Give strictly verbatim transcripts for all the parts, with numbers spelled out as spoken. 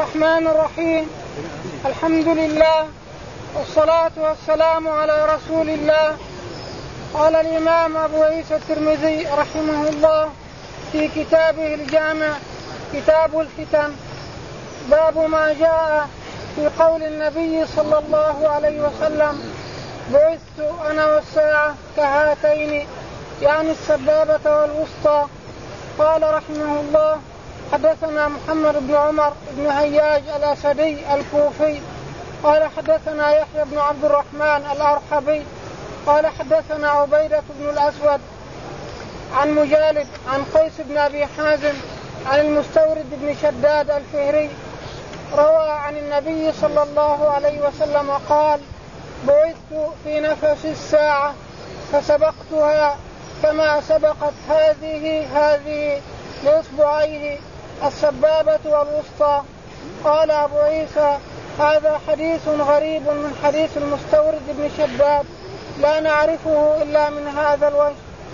الرحمن الرحيم. الحمد لله والصلاة والسلام على رسول الله. قال الإمام أبو عيسى الترمذي رحمه الله في كتابه الجامع كتاب الفتن باب ما جاء في قول النبي صلى الله عليه وسلم بعثت أنا والساعة كهاتين يعني السبابة والوسطى. قال رحمه الله حدثنا محمد بن عمر بن هياج الأسدي الكوفي قال حدثنا يحيى بن عبد الرحمن الأرحبي قال حدثنا عبيدة بن الأسود عن مجالد عن قيس بن أبي حازم عن المستورد بن شداد الفهري روى عن النبي صلى الله عليه وسلم قال بعثت في نفس الساعة فسبقتها كما سبقت هذه هذه لإصبعيه السبابة والوسطى. قال أبو عيسى هذا حديث غريب من حديث المستورد بن شداد لا نعرفه إلا من هذا الوجه.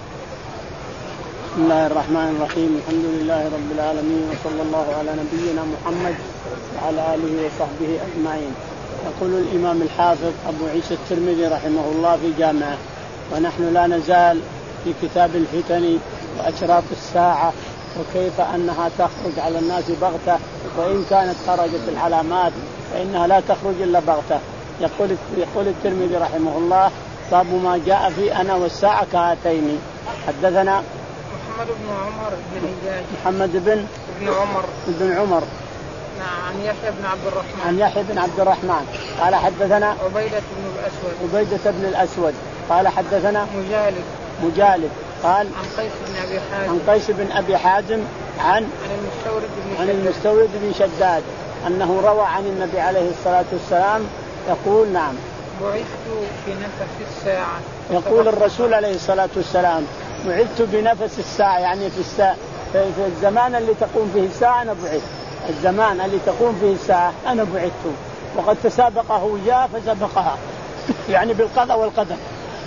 بسم الله الرحمن الرحيم. الحمد لله رب العالمين وصلى الله على نبينا محمد وعلى آله وصحبه أجمعين. يقول الإمام الحافظ أبو عيسى الترمذي رحمه الله في جامعه ونحن لا نزال في كتاب الفتن وأشراط الساعة وكيف أنها تخرج على الناس بغتة وإن كانت خرجت العلامات فإنها لا تخرج إلا بغتة. يقول يقول الترمذي رحمه الله باب ما جاء في أنا والساعة كهاتين. حدثنا محمد بن عمر بن هياج محمد بن بن عمر بن عمر عن يحيى بن عبد الرحمن عن يحيى بن عبد الرحمن قال حدثنا عبيدة بن الأسود عبيدة بن الأسود قال حدثنا مجالد مجالد قال عن قيس بن أبي حازم عن قيس بن أبي حازم عن عن المستورد بن عن المستورد بن شداد أنه روى عن النبي عليه الصلاة والسلام يقول نعم بعثت في نفس الساعة. يقول الرسول عليه الصلاة والسلام بعثت بنفس الساعة يعني في الساعة في الزمان اللي تقوم فيه الساعة أنا بعثت. الزمان اللي تقوم فيه الساعة أنا بعثت وقد تسابقه جاء فسبقها يعني بالقضاء والقدر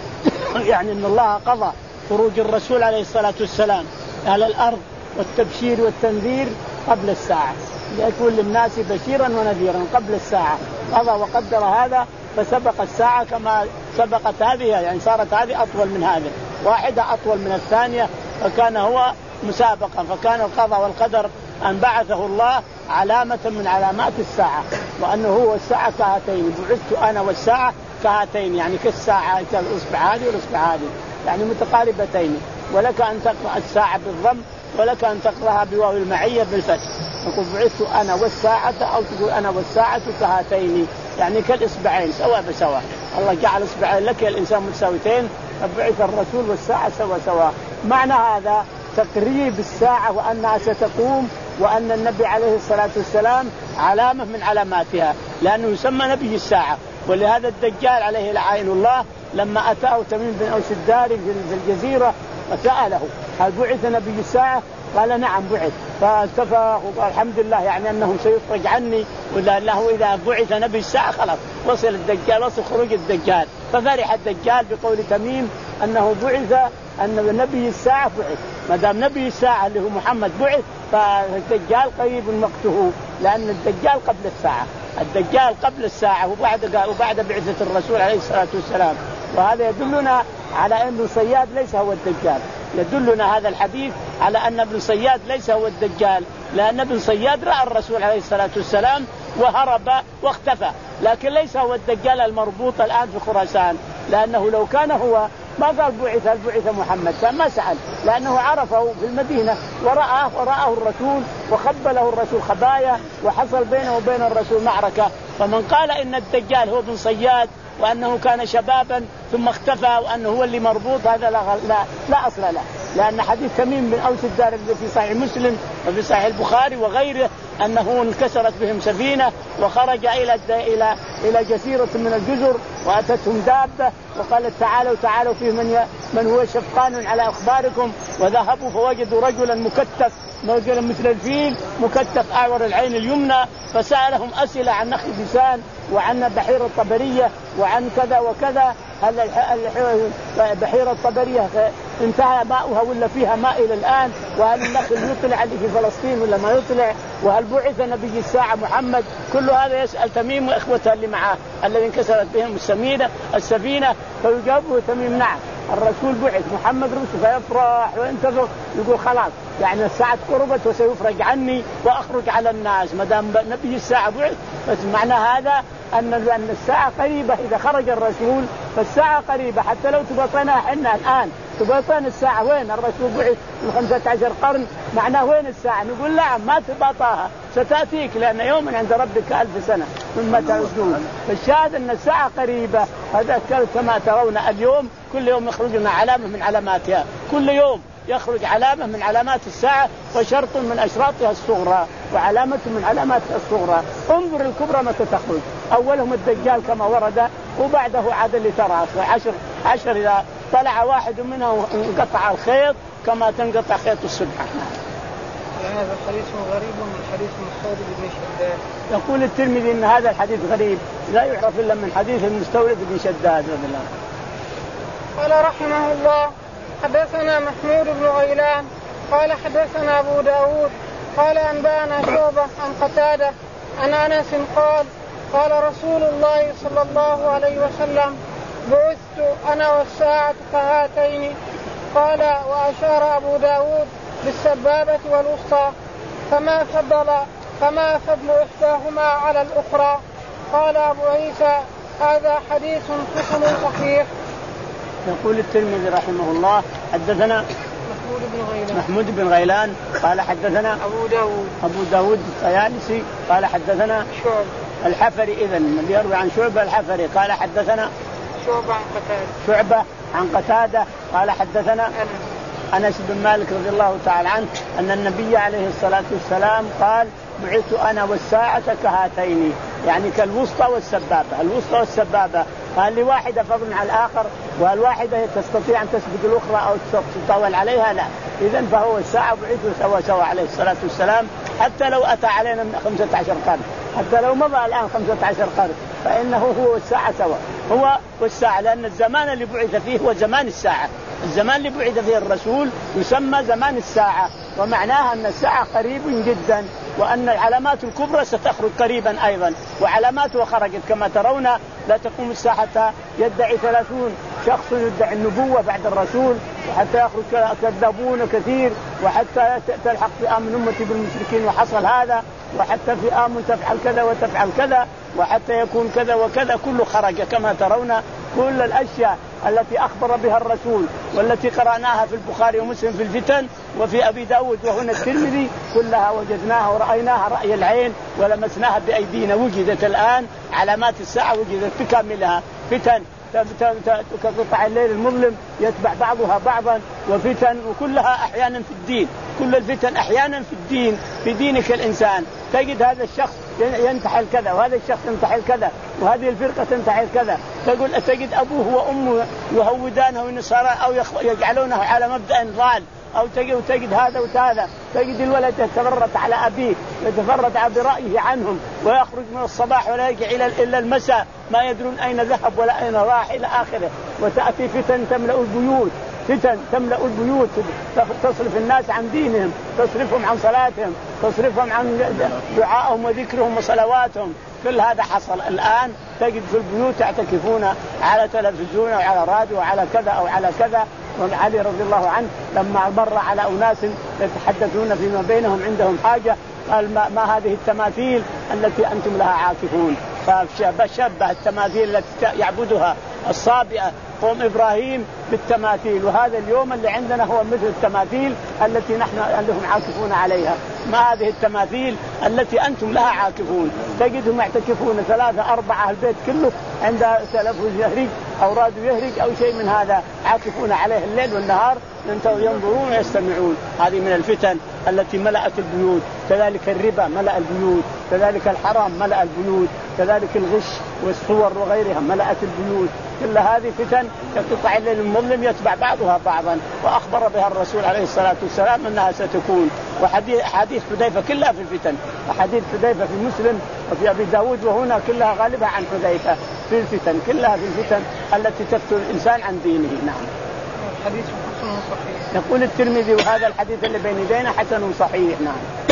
يعني أن الله قضى خروج الرسول عليه الصلاة والسلام على الأرض والتبشير والتنذير قبل الساعة ليكون للناس بشيرا ونذيرا قبل الساعة. قضى وقدر هذا فسبق الساعة كما سبقت هذه يعني صارت هذه أطول من هذه واحدة أطول من الثانية فكان هو مسابقا. فكان القضاء والقدر أن بعثه الله علامة من علامات الساعة وأنه هو الساعة كهاتين. بعثت أنا والساعة كهاتين يعني كالساعة كالأصبع هذه والأصبع هذه يعني متقاربتين. ولك أن تقرأ الساعة بالضم ولك أن تقرأها بواو المعية بالفتح. يقول بعثت أنا والساعة أو تقول أنا والساعة كهاتين يعني كالإصبعين سواء بسواء. الله جعل إصبعين لك الإنسان متساويتين فبعث الرسول والساعة سوا سوا. معنى هذا تقريب الساعة وأنها ستقوم وأن النبي عليه الصلاة والسلام علامة من علاماتها لأنه يسمى نبي الساعة. ولهذا الدجال عليه لعائن الله لما أتاه تميم بن أوس الداري في الجزيرة فسأله هل بعث نبي الساعة؟ قال نعم بعث. فاتفق وقال الحمد لله يعني أنه سيخرج عني ولا له إذا بعث نبي الساعة خلاص وصل الدجال وصل خروج الدجال. ففرح الدجال بقول تميم أنه بعث أن نبي الساعة بعث. ما دام نبي الساعة اللي هو محمد بعث فالدجال قريب وقته لأن الدجال قبل الساعة. الدجال قبل الساعة وبعد وبعد بعثة الرسول عليه الصلاة والسلام. وهذا يدلنا على أن ابن صياد ليس هو الدجال. يدلنا هذا الحديث على أن ابن صياد ليس هو الدجال لأن ابن صياد رأى الرسول عليه الصلاة والسلام وهرب واختفى لكن ليس هو الدجال المربوط الآن في خراسان لأنه لو كان هو ما قال بعث بعث محمد فما سأل لأنه عرفه في المدينة ورآه ورآه الرسول وخبله الرسول خبايا وحصل بينه وبين الرسول معركة. فمن قال إن الدجال هو ابن صياد وأنه كان شبابا ثم اختفى وأنه هو اللي مربوط هذا لا, لا, لا أصل له. لأن حديث تميم بن أوس الداري في صحيح مسلم وفي صحيح البخاري وغيره أنه انكسرت بهم سفينة وخرج إلى إلى إلى جزيرة من الجزر وأتتهم دابة وقالت تعالوا تعالوا فيه من من هو شفقان على أخباركم وذهبوا فوجدوا رجلا مكتف رجلا مثل الفيل مكتف أعور العين اليمنى فسألهم أسئلة عن نخل لسان وعن بحيرة الطبرية وعن كذا وكذا. هل بحيرة الطبرية انتهى ماؤها ولا فيها ماء إلى الآن؟ وهل النخل يطلع اللي في فلسطين ولا ما يطلع؟ وهل بعث نبي الساعة محمد؟ كل هذا يسأل تميم وإخوته اللي معه الذين انكسرت بهم السفينة السفينة فيجابه تميم نعم الرسول بعث محمد رسول. فيفرح وينتظر يقول خلاص يعني الساعة قربت وسيفرج عني وأخرج على الناس ما دام نبي الساعة بعث. بس معنى هذا أن أن الساعة قريبة. إذا خرج الرسول فالساعة قريبة حتى لو تبطنها حنا الآن تبطن الساعة وين الرسول بعث من خمسة عشر قرن معناه وين الساعة؟ نقول لا ما تبطاها ستأتيك لأن يوم عند ربك ألف سنة مما تعدون. فالشاهد أن الساعة قريبة. هذا كما ترون اليوم كل يوم يخرج لنا علامة من علاماتها. كل يوم يخرج علامة من علامات الساعة وشرط من أشراطها الصغرى وعلامة من علاماتها الصغرى. انظر الكبرى متى تخرج. أولهم الدجال كما ورد وبعده عاد اللي ترى عشر عشر إذا طلع واحد منهم انقطع الخيط كما تنقطع خيط السبحة. هذا حديث غريب من حديث مستورد بن شداد. يقول الترمذي ان هذا الحديث غريب لا يعرف الا من حديث المستورد بن شداد رضي الله عنه. قال رحمه الله حدثنا محمود بن غيلان قال حدثنا ابو داود قال انبانا شعبة عن قتادة عن انس قال قال رسول الله صلى الله عليه وسلم بعثت انا والساعة كهاتين. قال واشار ابو داود بالسبابة والوسطى فما فضل فما فضل إحداهما على الأخرى. قال أبو عيسى هذا حديث حسن صحيح. يقول الترمذي رحمه الله حدثنا محمود بن غيلان محمود بن غيلان قال حدثنا أبو داود أبو داود الطيالسي قال حدثنا شعب الحفري إذن من يروي عن شعبة الحفري قال حدثنا شعبة عن قتادة شعبة عن قتادة قال حدثنا أنس أنس بن مالك رضي الله تعالى عنه أن النبي عليه الصلاة والسلام قال بعثت أنا والساعة كهاتين يعني كالوسطى والسبابة. الوسطى والسبابة هل لواحدة فضل على الآخر والواحدة تستطيع أن تسبق الأخرى أو تطول عليها؟ لا. إذن فهو الساعة بعثه سوا سوا عليه الصلاة والسلام حتى لو أتى علينا من خمسة عشر قرن حتى لو مضى الآن خمسة عشر قرن فإنه هو والساعة سوا هو والساعة لأن الزمان اللي بعث فيه هو زمان الساعة. الزمان اللي بعث فيه الرسول يسمى زمان الساعة ومعناها أن الساعة قريب جدا وأن العلامات الكبرى ستخرج قريبا أيضا وعلاماتها خرجت كما ترون. لا تقوم الساعة يدعي ثلاثون شخص يدعي النبوة بعد الرسول وحتى يخرج كذابون كثير وحتى تلحق فئام من أمتي بالمشركين وحصل هذا وحتى فئام تفعل كذا وتفعل كذا وحتى يكون كذا وكذا كله خرج كما ترون. كل الأشياء التي أخبر بها الرسول والتي قرأناها في البخاري ومسلم في الفتن وفي أبي داود وهنا الترمذي كلها وجدناها ورأيناها رأي العين ولمسناها بأيدينا. وجدت الآن علامات الساعة وجدت تكملها فتن كقطع الليل المظلم يتبع بعضها بعضا وفتن وكلها أحيانا في الدين. كل الفتن أحيانا في الدين في دينك الإنسان تجد هذا الشخص ينتحل كذا وهذا الشخص ينتحل كذا وهذه الفرقة تنتحل كذا. تقول تجد أبوه وأمه يهودانه ونصارى أو يجعلونه على مبدأ ضال أو تجد, تجد هذا وهذا. تجد الولد يتفرط على أبيه يتفرط برأيه عنهم ويخرج من الصباح ولا يرجع إلا المساء ما يدرون أين ذهب ولا أين راح إلى آخره. وتأتي فتن تملأ البيوت فتن تملأ البيوت تصرف الناس عن دينهم تصرفهم عن صلاتهم تصرفهم عن دعائهم وذكرهم وصلواتهم. كل هذا حصل الآن. تجد في البيوت يعتكفون على تلفزيون أو على راديو على كذا أو على كذا. وعلي رضي الله عنه لما مر على أناس يتحدثون فيما بينهم عندهم حاجة قال ما, ما هذه التماثيل التي أنتم لها عاكفون. فشبه التماثيل التي يعبدها الصابئة قوم إبراهيم بالتماثيل وهذا اليوم اللي عندنا هو مثل التماثيل التي نحن لهم عاكفون عليها. ما هذه التماثيل التي أنتم لها عاكفون. تجدهم يعتكفون ثلاثة أربعة البيت كله عند تلفزيون أوراد يهرج أو شيء من هذا، عاكفون عليه الليل والنهار ينظرون ويستمعون. هذه من الفتن التي ملأت البيوت. كذلك الربا ملأ البيوت، كذلك الحرام ملأ البيوت، كذلك الغش والصور وغيرها ملأت البيوت. كل هذه فتن كقطع الليل المظلم يتبع بعضها بعضا، وأخبر بها الرسول عليه الصلاة والسلام أنها ستكون. وحديث حديث حذيفة كلها في الفتن، وحديث حذيفة في مسلم وفي أبي داود وهنا كلها غالبة عن حذيفة في الفتن، كلها في الفتن التي تفتن الإنسان عن دينه. نعم. الحديث حسن صحيح. يقول الترمذي وهذا الحديث اللي بين يدينا حسن صحيح. نعم.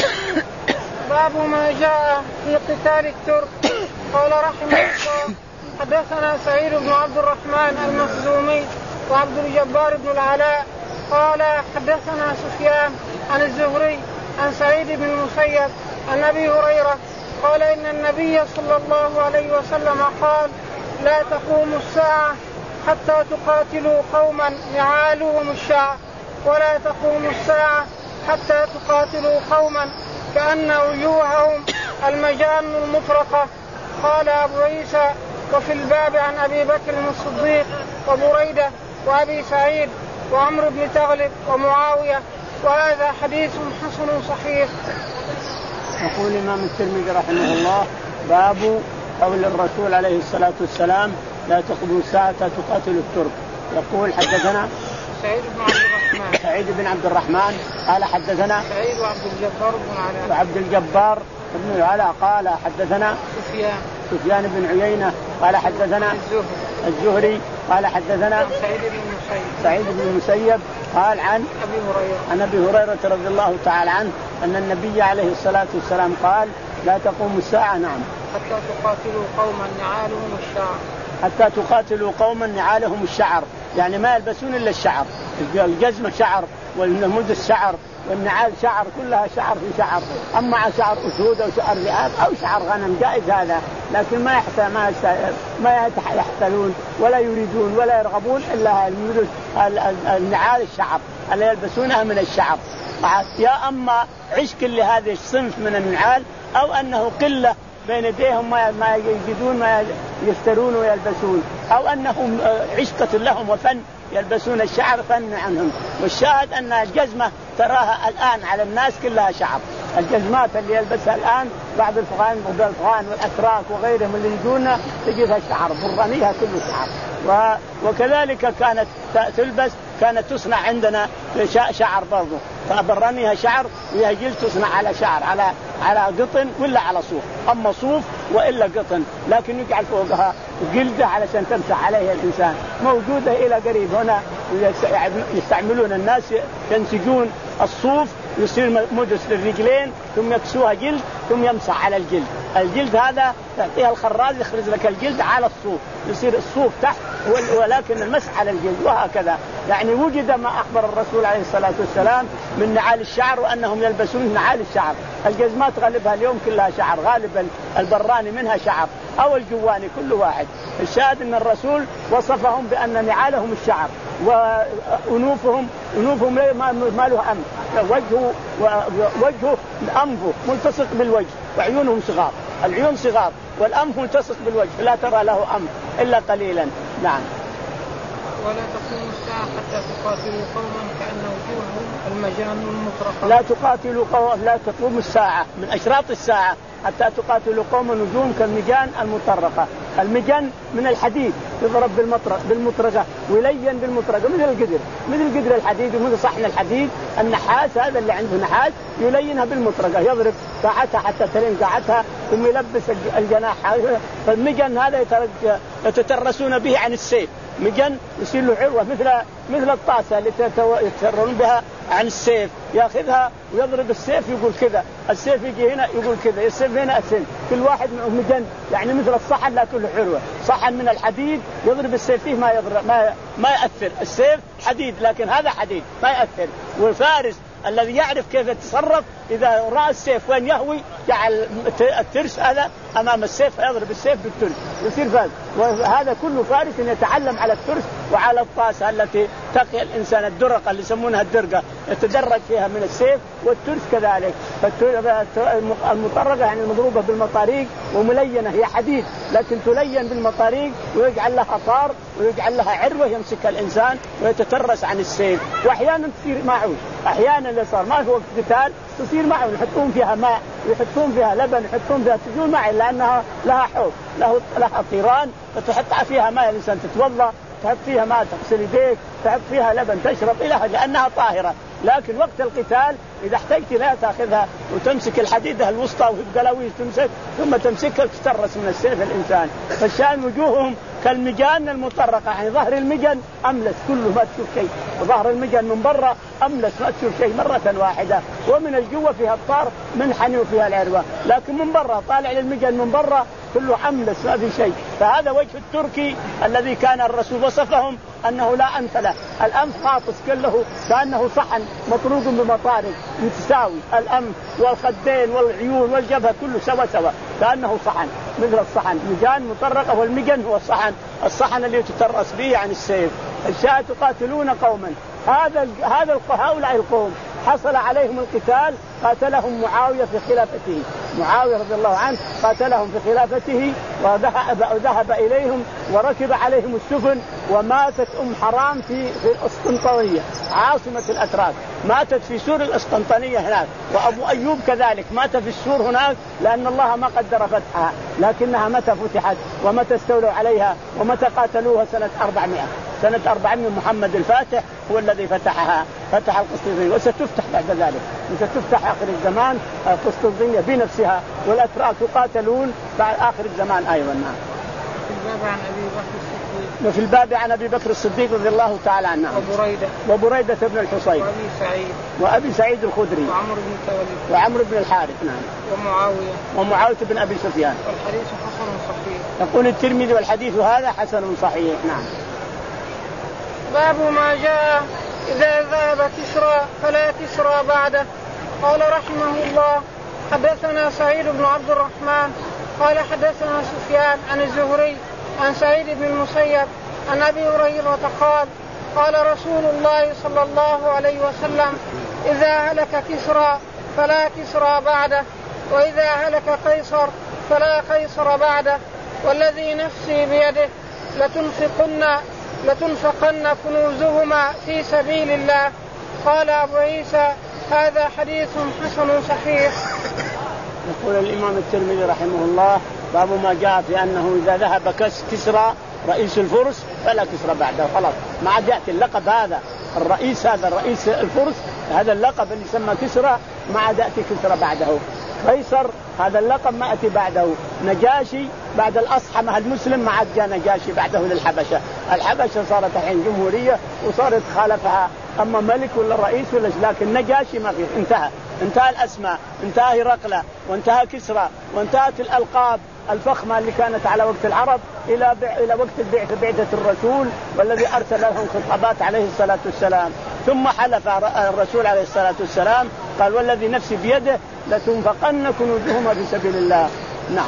باب ما جاء في قتال الترك. قال رحمه الله حدثنا سعيد بن عبد الرحمن المخزومي وعبد الجبار بن العلاء قال حدثنا سفيان عن الزهري عن سعيد بن المسيب عن أبي هريرة قال إن النبي صلى الله عليه وسلم قال لا تقوم الساعة حتى تقاتلوا قوما نعالهم الشعر، ولا تقوم الساعة حتى تقاتلوا قوما كأن وجوههم المجان المطرقة. قال أبو عيسى وفي الباب عن أبي بكر الصديق وبريدة وأبي سعيد وعمرو بن تغلب ومعاوية، وهذا حديث حسن صحيح. يقول الإمام الترمذي رحمه الله باب قول الرسول عليه الصلاة والسلام لا تقوم الساعة تقاتل الترك. يقول حدثنا سعيد بن عبد الرحمن سعيد بن عبد الرحمن قال حدثنا سعيد وعبد الجبار بن علاء وعبد الجبار بن العلاء قال حدثنا سفيان سفيان بن عيينة قال حدثنا الزهري الزهري قال حدثنا سعيد بن المسيب سعيد بن المسيب قال عن أبي هريرة عن أبي هريرة رضي الله تعالى عنه أن النبي عليه الصلاة والسلام قال لا تقوم الساعة نعم حتى تقاتلوا قوما نعالهم الشعر حتى تقاتلوا قوما نعالهم الشعر، يعني ما يلبسون إلا الشعر، الجزمة شعر والملبس شعر والنعال شعر، كلها شعر في شعر. أما شعر أسود أو شعر ذئاب أو شعر غنم جائز هذا، لكن ما يحتل ما ما يحتلون ولا يريدون ولا يرغبون إلا النعال الشعر اللي يلبسونها من الشعر. يا أما عشق لهذا الصنف من النعال أو أنه قلة بين يديهم ما يجدون ما يشترون ويلبسون، أو أنهم عشقة لهم وفن يلبسون الشعر فن عنهم. والشاهد أن الجزمة تراها الآن على الناس كلها شعر، الجزمات اللي يلبسها الآن بعض الفغان والأفغان والأتراك وغيرهم اللي يجونا تجدها شعر برانيها كله شعر. وكذلك كانت تلبس كانت تصنع عندنا شعر برضو، فبرانيها شعر وهي جلد تصنع على شعر على على قطن ولا على صوف، أما صوف وإلا قطن، لكن يجعل فوقها جلدة علشان تمسح عليها الإنسان. موجودة إلى قريب هنا يستعملون الناس ينسجون الصوف يصير مدس للرجلين ثم يكسوها جلد ثم يمسح على الجلد. الجلد هذا تعطيها الخراز يخرج لك الجلد على الصوف، يصير الصوف تحت ولكن المسح على الجلد. وهكذا يعني وجد ما أخبر الرسول عليه الصلاة والسلام من نعال الشعر وأنهم يلبسون نعال الشعر. الجزمات غالبها اليوم كلها شعر، غالبا البراني منها شعر أو الجواني كل واحد. الشاهد أن الرسول وصفهم بأن نعالهم الشعر وأنوفهم أنوفهم ما له أنف، وجهه وجهه أنفه ملتصق بالوجه وعيونهم صغار، العيون صغار والأنف ملتصق بالوجه لا ترى له أنف إلا قليلا. نعم. ولا تقوم الساعة حتى تقاتلوا قوما كأن وجوههم المجان المطرقة. لا تقاتلوا قوما لا تقوم الساعة من أشراط الساعة حتى تقاتلوا قوما وجوههم كالمجان المطرقة. المجان من الحديد يضرب بالمطرقة بالمطرقة ويلين بالمطرقة مثل القدر مثل قدر الحديد ومثل صحن الحديد. النحاس هذا اللي عنده نحاس يلينها بالمطرقة يضرب قاعتها حتى تلين قاعتها ثم يلبس الجناح. فالمجان هذا يتترسون به عن السيف، مجن يصير له عروة مثل مثل الطاسة اللي يتسرون بها عن السيف، ياخذها ويضرب السيف يقول كذا، السيف يجي هنا يقول كذا، السيف هنا السن، كل واحد معه مجن يعني مثل الصحن لكن له عروة. صحن من الحديد يضرب السيف فيه ما يضرب ما ما يأثر، السيف حديد لكن هذا حديد ما يأثر. والفارس الذي يعرف كيف يتصرف إذا رأى السيف وين يهوي جعل الترس هذا أمام السيف يضرب السيف بالترس يصير فاز. وهذا كله فارس يتعلم على الترس وعلى الطاسة التي تقي الإنسان الدرقة اللي يسمونها الدرقة يتدرج فيها من السيف، والترس كذلك. المطرقة يعني المضروبة بالمطاريق وملينة هي حديد لكن تلين بالمطاريق ويجعل لها طار ويجعل لها عروة يمسك الإنسان ويتترس عن السيف. وأحيانا تصير معه، أحيانا اللي صار ما هو قتال تصير معه يحطون فيها ماء ويحطون فيها لبن يحطون فيها تجول معه لأنها لها حوض له لها طيران فتحط فيها ماء الإنسان تتوضأ، تحط فيها ماء تغسل يديك، تحط فيها لبن تشرب إلى لأنها طاهرة. لكن وقت القتال إذا احتجت لا تأخذها وتمسك الحديدة الوسطى وفي قلاويز تمسك ثم تمسكها تترس من السيف الإنسان. فالشان وجوههم كالمجان المطرقة يعني ظهر المجن أملس كله ما تشوف شيء، ظهر المجن من برا أملس ما تشوف شيء مرة واحدة، ومن الجوة فيها الطار منحني وفيها العروة، لكن من برا طالع للمجن من برا كله أملس ما في شيء. فهذا وجه التركي الذي كان الرسول وصفهم أنه لا أنف له، الأنف قاطس كله كأنه صحن مطروق بمطارق متساوي، الأنف والخدين والعيون والجبهة كله سوا سوا كأنه صحن مثل الصحن، مجان مطرقة والمجن هو الصحن، الصحن اللي تترأس به عن السيف. الشاة تقاتلون قوما، هذا هذا هؤلاء القوم حصل عليهم القتال قاتلهم معاوية في خلافته، معاوية رضي الله عنه قاتلهم في خلافته وذهب, وذهب إليهم وركب عليهم السفن، وماتت أم حرام في, في القسطنطينية عاصمة الأتراك، ماتت في سور القسطنطينية هناك، وأبو أيوب كذلك مات في السور هناك لأن الله ما قدر فتحها، لكنها متى فتحت ومتى استولوا عليها ومتى قاتلوها سنة أربعمائة سنة أربعمائة محمد الفاتح هو الذي فتحها، فتح القسطنطينية وستفتح بعد ذلك، وستفتح آخر الزمان القسطنطينية بنفسها، والأتراك يقاتلون بعد آخر الزمان أيضا. نعم. في الباب عن أبي بكر الصديق وفي الباب عن أبي بكر الصديق رضي الله تعالى عنه، وبريدة وبريدة بن الحصين، وأبي سعيد وأبي سعيد الخدري، وعمرو بن التولي، وعمرو بن الحارث، نعم، ومعاوية، ومعاوية بن أبي سفيان. والحديث حسن صحيح. يقول الترمذي والحديث هذا حسن صحيح. نعم. باب ما جاء إذا ذهب كسرى فلا كسرى بعده. قال رحمه الله حدثنا سعيد بن عبد الرحمن قال حدثنا سفيان عن الزهري عن سعيد بن المسيب عن أبي هريرة قال قال رسول الله صلى الله عليه وسلم إذا هلك كسرى فلا كسرى بعده، وإذا هلك قيصر فلا قيصر بعده، والذي نفسي بيده لتنفقن لتنفقن كنوزهما في سبيل الله. قال أبو عيسى هذا حديث حسن صحيح. يقول الإمام الترمذي رحمه الله باب ما جاء في أنه إذا ذهب كسرى رئيس الفرس فلا كسرى بعده، خلاص ما عاد يأتي اللقب هذا الرئيس، هذا الرئيس الفرس هذا اللقب اللي يسمى كسرى ما عاد يأتي كسرى بعده. قيصر هذا اللقب ما أتي بعده. نجاشي بعد الأصحمة المسلم ما عاد جاء نجاشي بعده للحبشة، الحبشة صارت الحين جمهورية وصارت خالفها أما ملك ولا رئيس ولا، لكن نجاشي ما فيه، انتهى انتهى الأسماء، انتهى هرقل وانتهى كسرى وانتهت الألقاب الفخمة اللي كانت على وقت العرب إلى إلى وقت البعثة بعثة الرسول والذي أرسل لهم خطابات عليه الصلاة والسلام. ثم حلف الرسول عليه الصلاة والسلام قال والذي نفسي بيده لتنفقن كنوزهما في سبيل الله. نعم.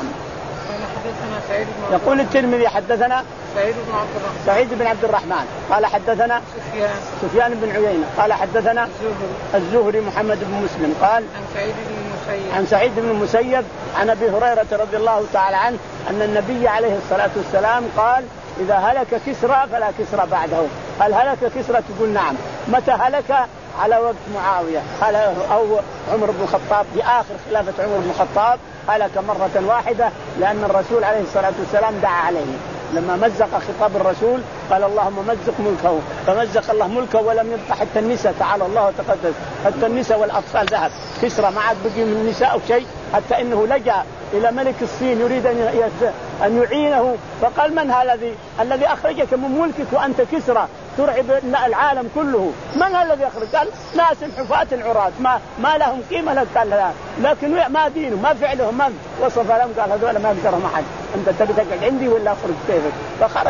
يقول الترمذي حدثنا سعيد بن عبد الرحمن سعيد بن عبد الرحمن قال حدثنا سفيان سفيان بن عيينة قال حدثنا الزهري الزهري محمد بن مسلم قال عن سعيد بن المسيب عن سعيد بن المسيب عن أبي هريرة رضي الله تعالى عنه أن النبي عليه الصلاة والسلام قال إذا هلك كسرى فلا كسرى بعده. هل هلك كسرى؟ تقول نعم. متى هلك؟ على وقت معاوية أو عمر بن الخطاب، في آخر خلافة عمر بن الخطاب هلك مرة واحدة، لأن الرسول عليه الصلاة والسلام دعا عليه لما مزق خطاب الرسول قال اللهم مزق ملكه، فمزق الله ملكه ولم يبقى حتى النساء، تعالى الله وتقدس، حتى النساء والأطفال ذهب. كسرى ما عاد بقي من النساء أو شيء، حتى إنه لجأ إلى ملك الصين يريد أن يعينه فقال من هذا الذي الذي أخرجك من ملكك وأنت كسرى ترعب العالم كله؟ من الذي أخرج؟ قال ناس حفاة عراة ما ما لهم قيمة لك. قال لا، لكن ما دينه ما فعله ما وصف لهم، قال هذول ما يقدرهم أحد، أنت تبي تقعد عندي ولا أخرج كيفك؟ فخرج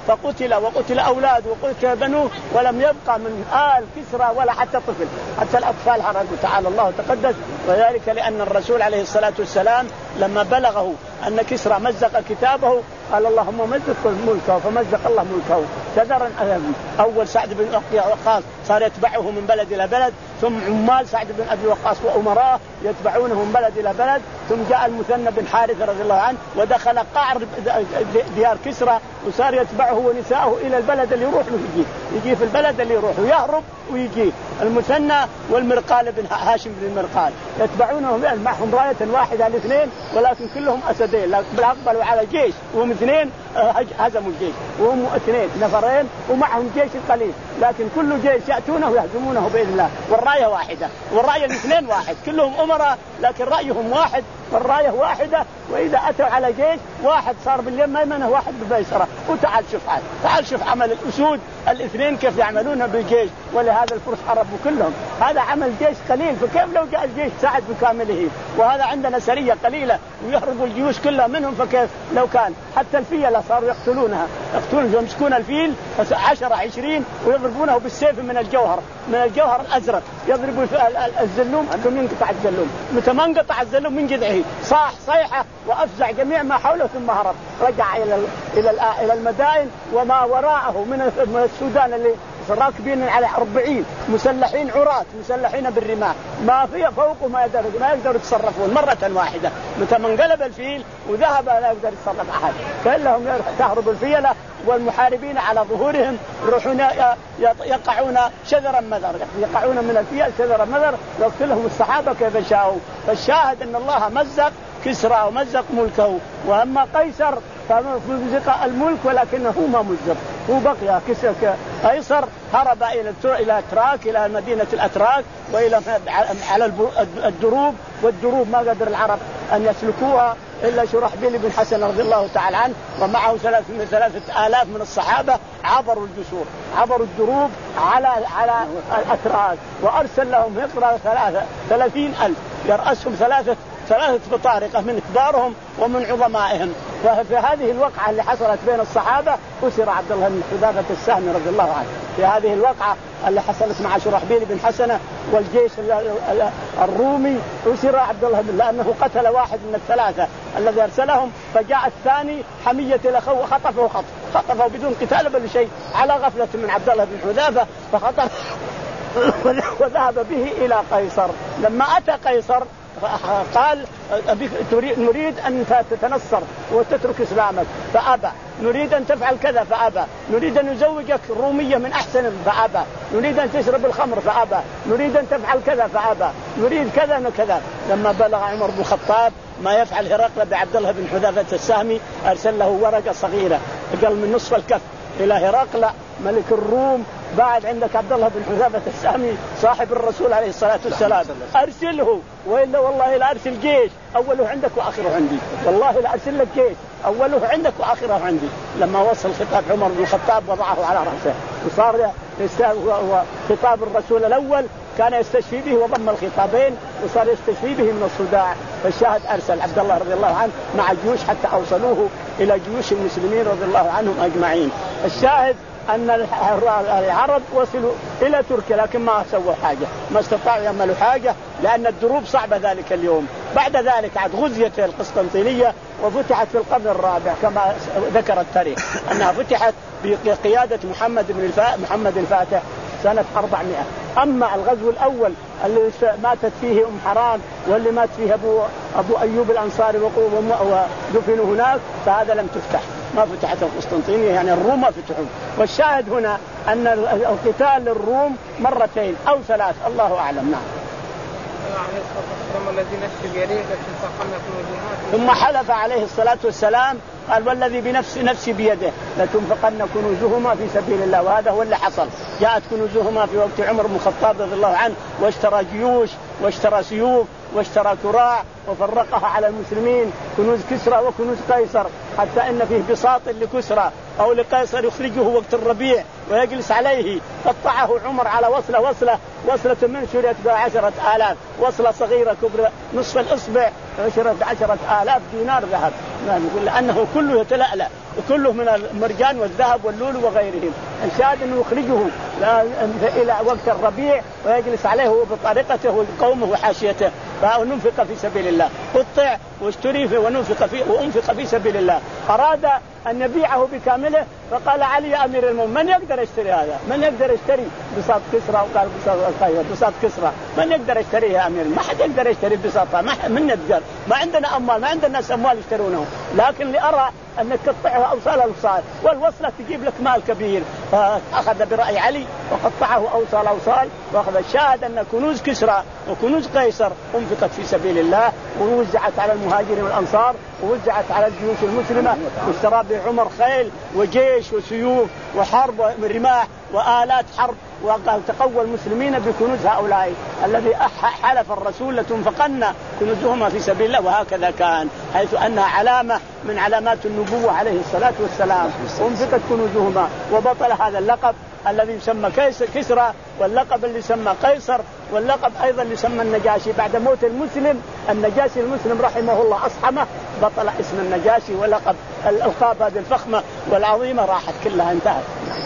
فقتل وقتل أولاد وقتل بنوه ولم يبقى من آل كسرى ولا حتى طفل، حتى الأطفال هربوا تعالى الله تقدس. وذلك لأن الرسول عليه الصلاة والسلام لما بلغه أن كسرى مزق كتابه قال اللهم مزق ملكه، فمزق الله ملكه شذرا. أول سعد بن أبي وقاص صار يتبعه من بلد إلى بلد، ثم عمال سعد بن أبي وقاص وأمراء يتبعونه من بلد إلى بلد، ثم جاء المثنى بن حارثة رضي الله عنه ودخل قعر ديار كسرى وصار يتبعه ونساءه إلى البلد اللي يروح ويجي، يجي في البلد اللي يروح ويهرب ويجي. المثنى والمرقال بن هاشم بن المرقال يتبعونهم معهم راية واحدة الاثنين، ولكن كلهم أسدين، لكن أقبلوا على جيش وهم اثنين هزموا الجيش، وهم اثنين نفرين ومعهم جيش قليل، لكن كل جيش يأتونه ويهزمونه بإذن الله، والراية واحدة والراية الاثنين واحد، كلهم أمراء لكن رأيهم واحد والراية واحدة. وإذا أتوا على جيش واحد صار باليمنة واحد باليسرى. وتعال شوف عاد تعال شوف عمل الأسود الاثنين كيف يعملون بالجيش، ولهذا الفرس حربوا كلهم. هذا عمل جيش قليل، فكيف لو جاء الجيش ساعد بكامله؟ وهذا عندنا سرية قليلة ويهربوا الجيوش كلها منهم، فكيف لو كان حتى الفيلة صاروا يقتلونها، يقتلون يمسكون الفيل عشرة عشرين ويضربونه بالسيف من الجوهر من الجوهر الأزرق، يضربوا الزلوم ثم ينقطع الزلوم، متى ما انقطع الزلوم من جذعه صاح صيحة وأفزع جميع ما حوله ثم هرب، رجع إلى إلى إلى المدائن وما وراءه من السودان اللي راكبين على أربعين مسلحين عراة مسلحين بالرماح، ما في فوق ما يقدر ما يقدروا يتصرفون مرة واحدة. متى من قلب الفيل وذهب لا يقدر يتصرف أحد، كلهم تهرب الفيلة والمحاربين على ظهورهم يروحون يقعون شذرا مذر، يقعون من الفيل شذرا مذر يقتلهم الصحابة كيف شاءوا. فالشاهد أن الله مزق كسرى ومزق ملكه، وأما قيصر فمزق الملك ولكنه ما مزق، هو بقي كسر. قيصر هرب إلى إلى أتراك إلى مدينة الأتراك وإلى على الدروب، والدروب ما قدر العرب أن يسلكوها إلا شرحبيل بن حسن رضي الله تعالى عنه ومعه ثلاثة آلاف من الصحابة عبروا الجسور عبروا الدروب على على الأتراك، وأرسل لهم يقرأ ثلاثة ثلاثين ألف يرأسهم ثلاثة ثلاثة بطارقة من كبارهم ومن عظمائهم. ففي هذه الوقعة اللي حصلت بين الصحابة أسر عبد الله بن حذافة السهمي رضي الله عنه. في هذه الوقعة اللي حصلت مع شرحبيل بن حسنة والجيش الرومي أسر عبد الله بن، لأنه قتل واحد من الثلاثة الذي أرسلهم، فجاء الثاني حمية الأخوة وخطفه خطف خطفه بدون قتال بل شيء على غفلة من عبد الله بن حذافة فخطف وذهب به إلى قيصر. لما أتى قيصر قال نريد أن تتنصر وتترك إسلامك فأبى، نريد أن تفعل كذا فأبى، نريد أن نزوجك رومية من أحسن فأبى، نريد أن تشرب الخمر فأبى، نريد أن تفعل كذا فأبى، نريد كذا وكذا. لما بلغ عمر بن الخطاب ما يفعل هرقل بعبد الله بن حذافة السهمي أرسل له ورقة صغيرة أقل من نصف الكف إلى هرقل ملك الروم، بعد عندك عبد الله بن حذافة السهمي صاحب الرسول عليه الصلاة والسلام أرسله، وإلا والله لا أرسل جيش أوله عندك وآخره عندي، والله لا أرسل لك جيش أوله عندك وآخره عندي. لما وصل خطاب عمر بن الخطاب وضعه على رأسه وصار خطاب الرسول الأول كان يستشفي به وضم الخطابين وصار يستشفي به من الصداع. فالشاهد أرسل عبد الله رضي الله عنه مع الجيوش حتى أوصلوه إلى جيوش المسلمين رضي الله عنهم أجمعين. الشاهد أن العرب وصلوا إلى تركيا لكن ما سووا حاجة، ما استطاعوا يعملوا حاجة لأن الدروب صعبة ذلك اليوم. بعد ذلك عاد غزيت القسطنطينية وفتحت في القرن الرابع كما ذكر التاريخ أنها فتحت بقيادة محمد بن الفا... محمد الفاتح سنة أربعمائة. أما الغزو الأول اللي ماتت فيه أم حرام واللي مات فيه أبو, أبو أيوب الأنصاري ودفنوا هناك فهذا لم تفتح، ما فتحت القسطنطينية يعني الروم ما فتحوا. والشاهد هنا أن القتال للروم مرتين أو ثلاث الله أعلم. نعم. ثم حلف عليه الصلاة والسلام قال والذي بنفس نفسي بيده لتنفقن كنوزهما في سبيل الله، وهذا هو اللي حصل. جاءت كنوزهما في وقت عمر بن الخطاب رضي الله عنه واشترى جيوش واشترى سيوف واشترى كراع وفرقها على المسلمين، كنوز كسرى وكنوز قيصر، حتى إن فيه بساط لكسرى أو لقيصر يخرجه وقت الربيع ويجلس عليه. قطعه عمر على وصلة وصلة وصلة من شريت بعشرة آلاف، وصلة صغيرة كبرى نصف الإصبع عشرة عشرة آلاف دينار ذهب. نقول لأنه كله يتلألأ وكله من المرجان والذهب واللؤلؤ وغيرهم. الشاهد أنه يخرجه إلى وقت الربيع ويجلس عليه بطريقته وقومه وحاشيته فننفق في سبيل الله. قطع واشتري فيه وننفق فيه وأنفق في سبيل الله. أراد أن يبيعه بكامله فقال علي يا أمير المؤمنين من يقدر يشتري هذا؟ من يقدر يشتري بساط كسرى؟ وقال بساط كسرى من يقدر يشتريه يا أمير؟ ما حد يقدر يشتري بساطة، ما من يقدر، ما عندنا أموال، ما عندنا ناس أموال يشترونه، لكن لأرى أن تقطعه أوصال أوصال والوصلة تجيب لك مال كبير. فأخذ برأي علي وقطعه أوصال أوصال وأخذ. الشاهد أن كنوز كسرى وكنوز قيصر أنفقت في سبيل الله ووزعت على المهاجرين والأنصار ووزعت على الجيوش المسلمة واشترى بعمر خيل وجيش وسيوف وحرب ورماح وآلات حرب وتقوى المسلمين بكنوز هؤلاء الذي حلف الرسول لتنفقن كنوزهما في سبيل الله. وهكذا كان حيث أنها علامة من علامات النبوة عليه الصلاة والسلام. أنفقت كنوزهما وبطل هذا اللقب الذي يسمى كسرى واللقب اللي يسمى قيصر واللقب أيضا اللي يسمى النجاشي. بعد موت المسلم النجاشي المسلم رحمه الله أصحمه بطل اسم النجاشي ولقب الألقاب هذه الفخمة والعظيمة راحت كلها انتهت.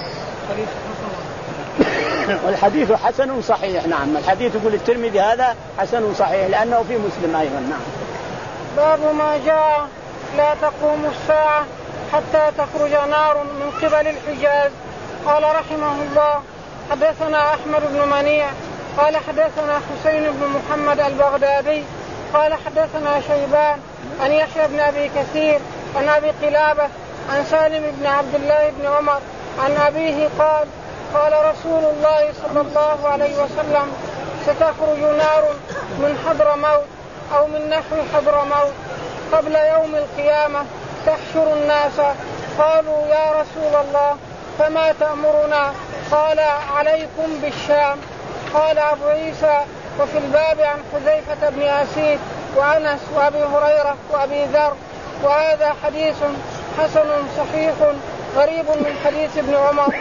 والحديث حسن صحيح. نعم الحديث يقول الترمذي هذا حسن صحيح لأنه في مسلم أيضا. نعم. باب ما جاء لا تقوم الساعة حتى تخرج نار من قبل الحجاز. قال رحمه الله حدثنا أحمد بن منيع قال حدثنا حسين بن محمد البغدادي قال حدثنا شيبان عن يحيى بن أبي كثير عن أبي قلابة عن سالم بن عبد الله بن عمر عن أبيه قال قال رسول الله صلى الله عليه وسلم ستخرج نار من حضرموت أو من نحو حضرموت قبل يوم القيامة تحشر الناس. قالوا يا رسول الله فما تأمرنا؟ قال عليكم بالشام. قال أبو عيسى وفي الباب عن حذيفة بن أسيد وأنس وأبي هريرة وأبي ذر وهذا حديث حسن صحيح غريب من حديث ابن عمر.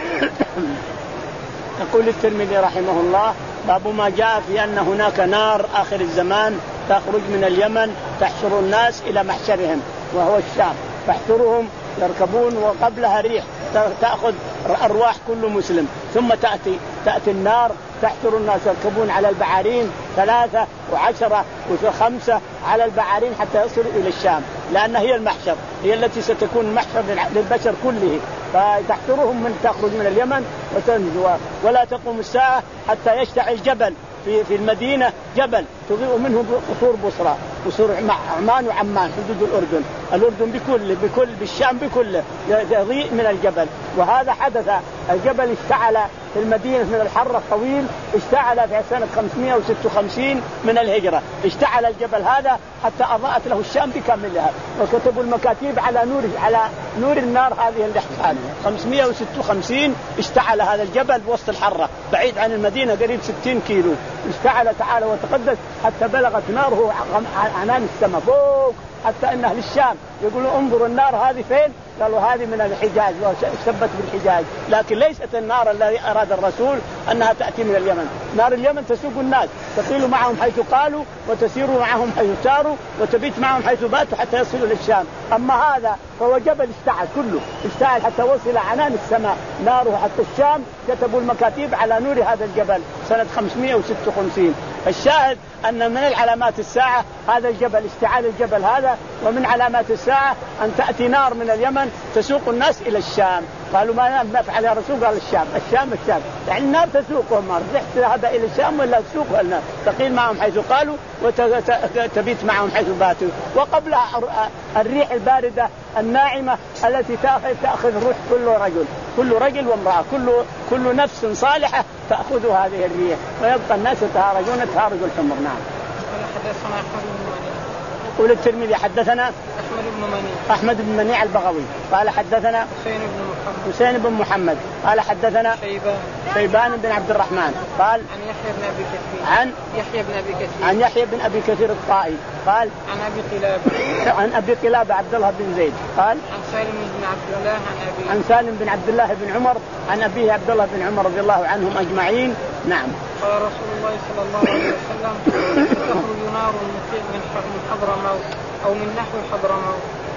يقول الترمذي رحمه الله باب ما جاء في أن هناك نار آخر الزمان تخرج من اليمن تحشر الناس إلى محشرهم وهو الشام. تحشرهم يركبون وقبلها ريح تأخذ أرواح كل مسلم ثم تأتي تأتي النار تحشر الناس يركبون على البعارين ثلاثة وعشرة وخمسة على البعارين حتى يصلوا إلى الشام لأن هي المحشر هي التي ستكون محشر للبشر كله. فتحشرهم من تخرج من اليمن وتنزل. ولا تقوم الساعة حتى يشتعل جبل في في المدينة جبل تضيء منه قصور بصرى قصور عمان وعمان حدود الأردن الأردن بكل بكل بالشام بكله يضيء من الجبل. وهذا حدث الجبل اشتعل في المدينة من الحر الطويل اشتعل في سنة خمسمائة وستة وخمسين من الهجرة اشتعل الجبل هذا حتى أضاءت له الشام بكاملها وكتبوا المكاتيب على نور على نور النار هذه اللي اشتعل خمسمائة وستة وخمسين اشتعل هذا الجبل بوسط الحرة بعيد عن المدينة قريب ستين كيلو اشتعل تعالى وتقدس حتى بلغت ناره عنان السماء فوق حتى أن أهل الشام يقولوا انظروا النار هذه فين؟ قالوا هذه من الحجاز وثبت بالحجاز. لكن ليست النار الذي أراد الرسول أنها تأتي من اليمن. نار اليمن تسوق الناس تطيل معهم حيث قالوا وتسير معهم حيث ساروا وتبيت معهم حيث باتوا حتى يصلوا للشام. أما هذا فهو جبل اشتعل كله اشتعل حتى وصل عنان السماء ناره حتى الشام. كتبوا المكاتيب على نور هذا الجبل سنة خمسمائة وستة وخمسين. الشاهد أن من العلامات الساعة هذا الجبل اشتعال الجبل هذا. ومن علامات الساعة أن تأتي نار من اليمن تسوق الناس إلى الشام. قالوا ما نفعل يا رسول؟ قال الشام الشام الشام يعني النار تسوقهم رحت هذا إلى الشام ولا تسوق النار تقيل معهم حيث قالوا وتبيت معهم حيث باتوا. وقبل الريح الباردة الناعمة التي تأخذ روح كل رجل كل رجل وامرأة كل كل نفس صالحة تأخذ هذه الريح ويبقى الناس يتهارجون تهارج الحمر. نعم. حدثنا أحمد بن منيع. يقول الترمذي حدثنا أحمد بن منيع أحمد بن منيع البغوي قال حدثنا حسين بن محمد حسين بن محمد قال حدثنا شيبان شيبان بن عبد الرحمن قال عن يحيى بن أبي كثير عن يحيى بن أبي كثير عن يحيى بن أبي كثير الطائي قال عن أبي قلابة عن أبي قلابة عبد الله بن زيد قال عن سالم بن عبد الله عن أبي عن سالم بن عبد الله بن عمر عن أبيه عبد الله بن عمر رضي الله عنهم أجمعين. نعم. قال رسول الله صلى الله عليه وسلم تخرج نار من حضرموت أو من نحو حضرموت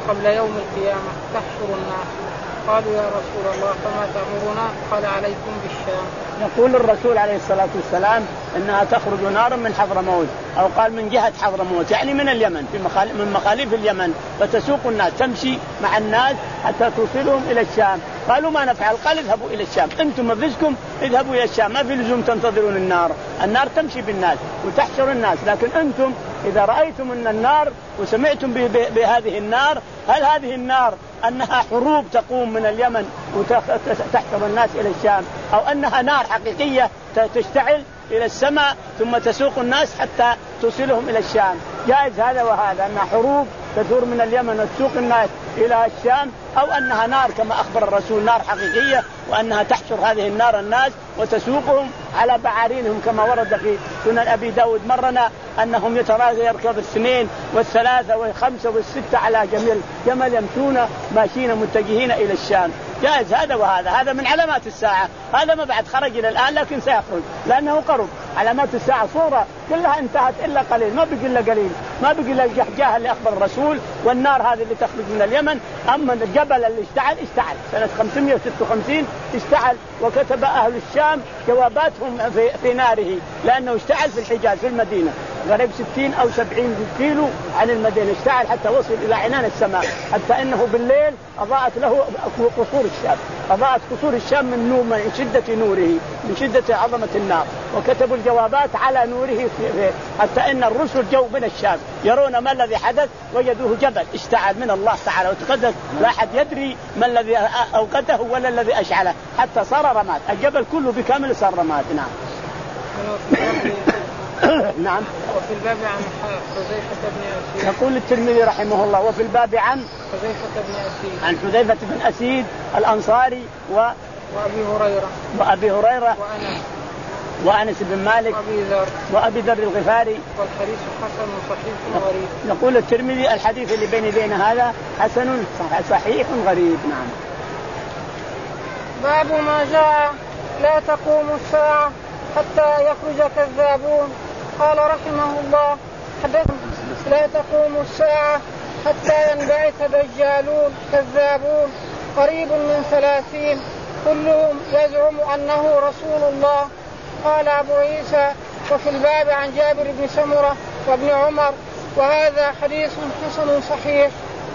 قبل يوم القيامة تحشر الناس. قالوا يا رسول الله فما تأمرنا؟ قال عليكم بالشام. يقول الرسول عليه الصلاة والسلام إنها تخرج نارا من حضرموت، أو قال من جهة حضرموت يعني من اليمن، في مخالف من مخاليف اليمن، فتسوق الناس تمشي مع الناس حتى توصلهم إلى الشام. قالوا ما نفعل؟ قال اذهبوا إلى الشام، أنتم مفلسكم اذهبوا إلى الشام، ما في لزوم تنتظرون النار، النار تمشي بالناس وتحشر الناس، لكن أنتم إذا رأيتم أن النار وسمعتم بهذه النار، هل هذه النار أنها حروب تقوم من اليمن وتحشر الناس إلى الشام، أو أنها نار حقيقية تشتعل إلى السماء ثم تسوق الناس حتى توصلهم إلى الشام؟ جائز هذا وهذا، أنها حروب تدور من اليمن وتسوق الناس إلى الشام، أو أنها نار كما أخبر الرسول نار حقيقية، وأنها تحشر هذه النار الناس وتسوقهم على بعارينهم كما ورد في سنن أبي داود مرنا أنهم يركب الاثنين والثلاثة والخمسة والستة على جمل جمل يمشون ماشيين متجهين إلى الشام. جائز هذا وهذا، هذا من علامات الساعة، هذا ما بعد خرج إلى الآن لكن سيخرج لأنه قرب. علامات الساعة صورة كلها انتهت إلا قليل، ما بقي إلا قليل، ما بقي إلا الجحجاه اللي أخبر الرسول والنار هذه اللي تخرج من اليمن. أما الجبل اللي اشتعل اشتعل سنة خمسمائة وستة وخمسين اشتعل، وكتب أهل الشام جواباتهم في, في ناره لأنه اشتعل في الحجاز في المدينة قريب ستين أو سبعين كيلو عن المدينة، اشتعل حتى وصل إلى عنان السماء، حتى إنه بالليل أضاءت له قصور الشام، أضاءت قصور الشام من نور، من شدة نوره، من شدة عظمة النار، وكتبوا الجوابات على نوره في حتى إن الرسل جو من الشام يرون ما الذي حدث، وجدوه جبل اشتعل من الله تعالى وتقدس، لا أحد يدري ما الذي أوقده ولا الذي أشعله، حتى صار رماد، الجبل كله بكامل صار رماد. نعم. نعم. وفي الباب عن حذيفة بن أسيد. يقول الترمذي رحمه الله وفي الباب عن حذيفة بن أسيد، عن حذيفة بن أسيد الأنصاري و وأبي هريرة وأبي هريرة وأنس وأنس بن مالك وأبي ذر وأبي ذر الغفاري. والحديث حسن صحيح غريب. يقول الترمذي الحديث اللي بين بين هذا حسن صحيح غريب. نعم. باب ما جاء لا تقوم الساعة حتى يخرج كذابون. قال رحمه الله حدثنا لا تقوم الساعة حتى ينبعث دجالون كذابون قريب من ثلاثين كلهم يزعم أنه رسول الله. قال أبو عيسى وفي الباب عن جابر بن سمرة وابن عمر وهذا حديث حسن صحيح.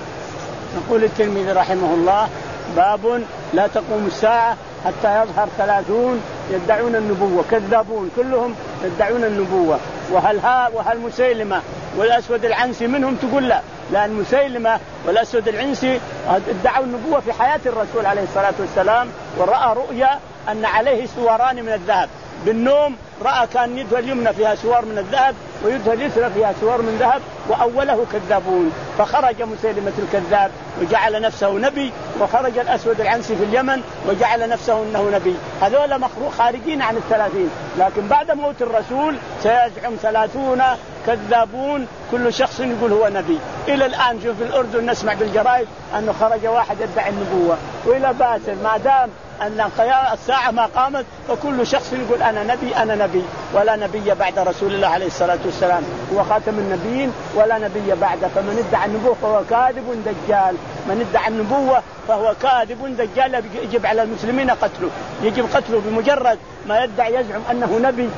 يقول الترمذي رحمه الله باب لا تقوم الساعة حتى يظهر ثلاثون يدعون النبوة كذابون كلهم يدعون النبوة. وهل ها وهل مسيلمة والأسود العنسي منهم؟ تقول لا، لأن مسيلمة والأسود العنسي ادعوا النبوة في حياة الرسول عليه الصلاة والسلام، ورأى رؤيا أن عليه سواران من الذهب بالنوم، رأى كان يده اليمنى فيها سوار من الذهب ويده اليسرى فيها سوار من ذهب، وأوله كذابون. فخرج مسيلمة الكذاب وجعل نفسه نبي، وخرج الأسود العنسي في اليمن وجعل نفسه أنه نبي. هذول مخلوق خارجين عن الثلاثين، لكن بعد موت الرسول سيزعم ثلاثون كذابون كل شخص يقول هو نبي. إلى الآن شوف في الأردن نسمع بالجرائد أنه خرج واحد يدعي النبوة، وإلى باسل ما دام أن الساعة ما قامت فكل شخص يقول أنا نبي أنا نبي، ولا نبي بعد رسول الله عليه الصلاة والسلام، هو خاتم النبيين ولا نبي بعده. فمن ادعى النبوة فهو كاذب دجال، من ادعى النبوة فهو كاذب دجال، يجب على المسلمين قتله، يجب قتله بمجرد ما يدعي يزعم أنه نبي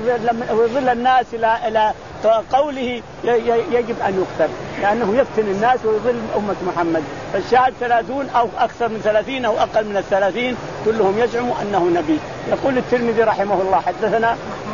ويضل الناس إلى إلى قوله يجب أن يقتل، لأنه يفتن الناس ويضل أمة محمد. فالشاهد ثلاثون أو أكثر من ثلاثين أو أقل من الثلاثين كلهم يزعموا أنه نبي. يقول الترمذي رحمه الله حدثنا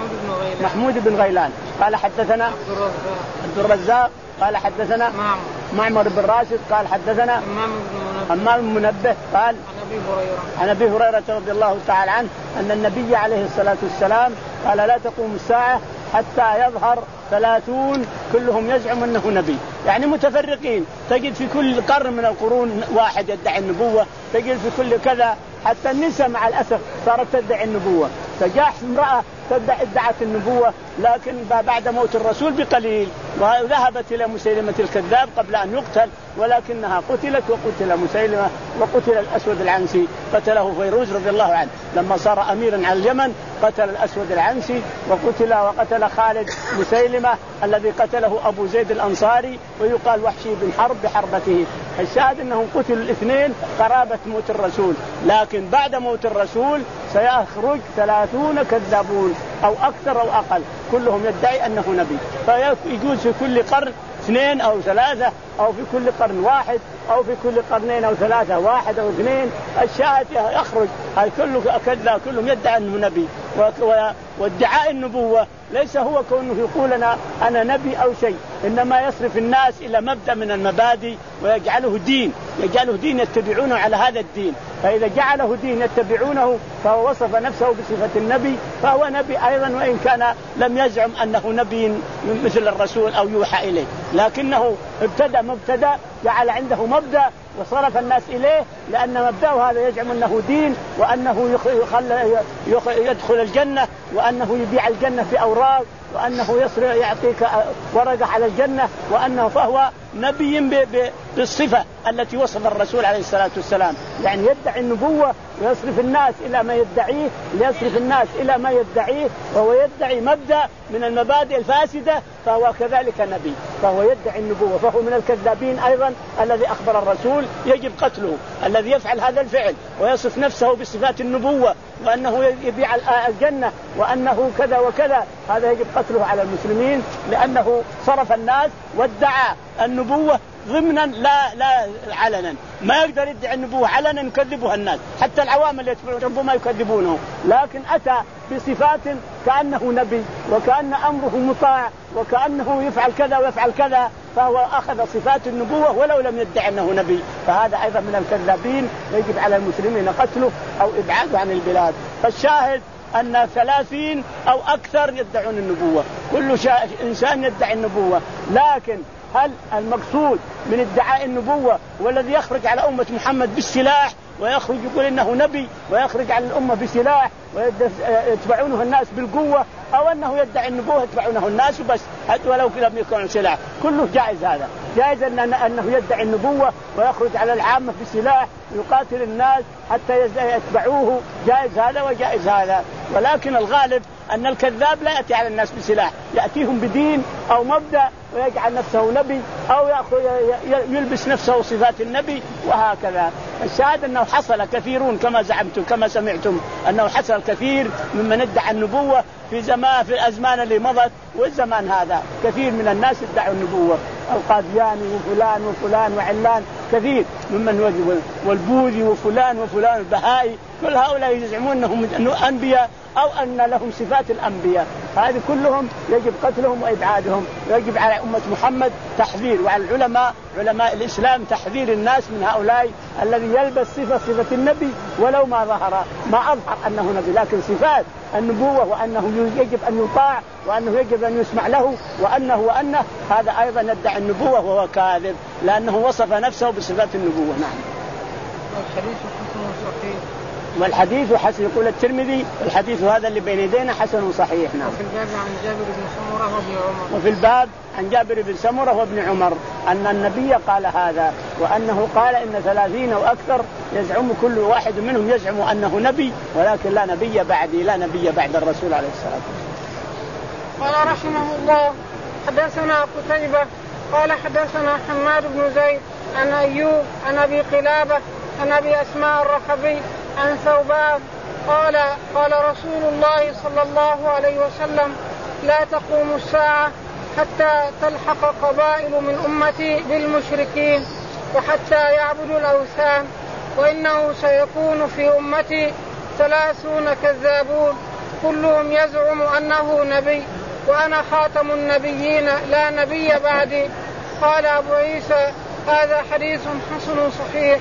محمود بن غيلان قال حدثنا عبد الرزاق قال حدثنا معمر بن راشد قال حدثنا همام بن منبه قال عن أبي هريرة رضي الله تعالى عنه أن النبي عليه الصلاة والسلام قال لا تقوم الساعة حتى يظهر ثلاثون كلهم يزعم أنه نبي، يعني متفرقين، تجد في كل قرن من القرون واحد يدعي النبوة، تجد في كل كذا، حتى النساء مع الأسف صارت تدعي النبوة. فجاء امرأة تدعي ادعت النبوة لكن بعد موت الرسول بقليل وذهبت إلى مسيلمة الكذاب قبل أن يقتل، ولكنها قتلت وقتل مسيلمة وقتل الأسود العنسي قتله فيروز رضي الله عنه لما صار أميرا على اليمن قتل الأسود العنسي، وقتل وقتل خالد مسيلمة الذي قتله أبو زيد الأنصاري، ويقال وحشي بن حرب بحربته. الشاهد أنهم قتلوا الاثنين قرابة موت الرسول، لكن بعد موت الرسول سيخرج ثلاثون كذابون أو أكثر أو أقل، كلهم يدعي أنه نبي. فيجوز في كل قرن اثنين أو ثلاثة، أو في كل قرن واحد، أو في كل قرنين أو ثلاثة واحد أو اثنين. الشاهد يخرج هاي كله كذا، كلهم يدعي أنه نبي. وادعاء النبوة ليس هو كونه يقول أنا أنا نبي أو شيء، إنما يصرف الناس إلى مبدأ من المبادئ ويجعله دين، يجعله دين يتبعونه على هذا الدين. فإذا جعله دين يتبعونه فهو وصف نفسه بصفة النبي، فهو نبي أيضا، وإن كان لم يزعم أنه نبي مثل الرسول أو يوحى إليه، لكنه ابتدأ مبتدأ جعل عنده مبدأ وصرف الناس إليه، لأن مبدأه هذا يزعم أنه دين، وأنه يدخل الجنة، وأنه يبيع الجنة في أوراق، وأنه يصرف يعطيك ورقة على الجنة، وأنه فهو نبي بالصفة التي وصف الرسول عليه الصلاة والسلام. يعني يدعي النبوة ويصرف الناس إلى ما يدعيه، ليصرف الناس إلى ما يدعيه، وهو يدعي مبدأ من المبادئ الفاسدة، فهو كذلك نبي، فهو يدعي النبوة، فهو من الكذابين أيضا الذي أخبر الرسول يجب قتله. الذي يفعل هذا الفعل ويصف نفسه بصفات النبوة، وأنه يبيع الجنة، وأنه كذا وكذا، هذا يجب قتله على المسلمين، لأنه صرف الناس وادعى النبوة ضمنا لا لا علنا. ما يقدر يدعي النبوة علنا يكذبها الناس، حتى العوام اللي يتبعون ربما يكذبونه، لكن أتى بصفات كأنه نبي، وكأن أمره مطاع، وكأنه يفعل كذا ويفعل كذا، فهو أخذ صفات النبوة ولو لم يدعي أنه نبي. فهذا أيضا من الكذابين، يجب على المسلمين قتله أو إبعاده عن البلاد. فالشاهد أن ثلاثين أو أكثر يدعون النبوة، كل إنسان يدعي النبوة، لكن هل المقصود من ادعاء النبوة والذي يخرج على أمة محمد بالسلاح ويخرج يقول إنه نبي ويخرج على الأمة بسلاح ويتبعونه الناس بالقوة، أو أنه يدعي النبوة يتبعونه الناس وبس ولو لم يكن سلاح؟ كله جائز. هذا جائز أن أنه يدعي النبوة ويخرج على العامة بسلاح ويقاتل الناس حتى يتبعوه، جائز هذا وجائز هذا. ولكن الغالب أن الكذاب لا يأتي على الناس بسلاح، يأتيهم بدين أو مبدأ ويجعل نفسه نبي، أو يلبس نفسه صفات النبي، وهكذا. الشاهد أنه حصل كثيرون كما زعمتم كما سمعتم أنه حصل كثير ممن ادعى النبوة في زمان في الأزمان اللي مضت والزمان هذا، كثير من الناس ادعوا النبوة، القادياني وفلان وفلان وعلان، كثير ممن وجبوا، والبوذي وفلان وفلان البهائي، كل هؤلاء يزعمون أنهم أنبياء أو أن لهم صفات الأنبياء. هذه كلهم يجب قتلهم وإبعادهم. يجب على أمة محمد تحذير، وعلى العلماء علماء الإسلام تحذير الناس من هؤلاء الذي يلبس صفة صفة النبي ولو ما ظهر ما أظهر أنه نبي، لكن صفات النبوة وأنه يجب أن يطاع وأنه يجب أن يسمع له وأنه وأنه، هذا أيضا يدعي النبوة وهو كاذب، لأنه وصف نفسه بصفات النبوة. نعم. الحديث حسن صحيح. والحديث حسن، يقول الترمذي الحديث هذا اللي بين يدينا حسن صحيح. نعم. وفي الباب عن جابر بن سمرة وابن عمر. وفي الباب عن جابر بن سمرة وابن عمر أن النبي قال هذا، وأنه قال إن ثلاثين أو أكثر يزعم كل واحد منهم يزعم أنه نبي، ولكن لا نبي بعدي، لا نبي بعد الرسول عليه الصلاة والسلام. قال رحمه الله حدثنا قتيبة قال حدثنا حماد بن زيد عن أيوب عن أبي قلابة عن أبي أسماء الرحبي عن ثوبان قال قال رسول الله صلى الله عليه وسلم لا تقوم الساعة حتى تلحق قبائل من أمتي بالمشركين وحتى يعبدوا الأوثان، وإنه سيكون في أمتي ثلاثون كذابون كلهم يزعم أنه نبي، وأنا خاتم النبيين لا نبي بعدي. قال أبو عيسى هذا حديث حسن صحيح.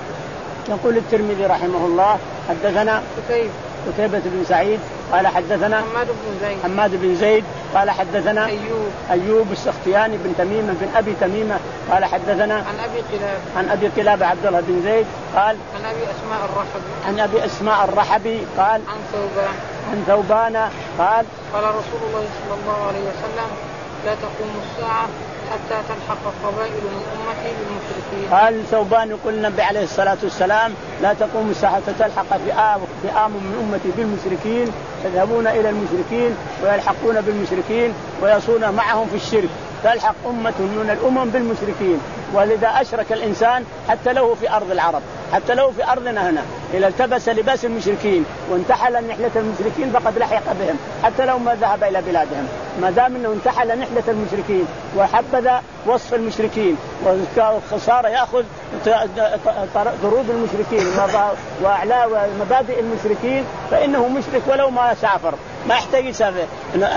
يقول الترمذي رحمه الله حدثنا قتيبة قتيبة بن سعيد قال حدثنا حماد بن زيد حماد بن زيد قال حدثنا أيوب أيوب السختياني بن تميمة بن أبي تميمة قال حدثنا عن أبي قلابة عن أبي قلابة عبد الله بن زيد قال عن أبي أسماء الرحبي عن أبي أسماء الرحبي قال عن ثوبان عن ثوبان قال قال رسول الله صلى الله عليه وسلم لا تقوم الساعة حتى تلحق قبائل من أمتي بالمشركين. قال ثوبان يقول النبي عليه الصلاة والسلام لا تقوم الساعة تلحق فئام من أمتي بالمشركين يذهبون إلى المشركين ويلحقون بالمشركين ويصون معهم في الشرك، تلحق أمة من الأمم بالمشركين. ولذا أشرك الإنسان حتى له في أرض العرب، حتى له في أرضنا هنا، إذا التبس لباس المشركين وانتحل نحلة المشركين فقد لحق بهم حتى لو ما ذهب إلى بلادهم، ما دام أنه انتحل نحلة المشركين وحبذ وصف المشركين والخسارة يأخذ ضروب المشركين وأعلى ومبادئ المشركين فإنه مشرك ولو ما سافر، ما يحتاج يسافر.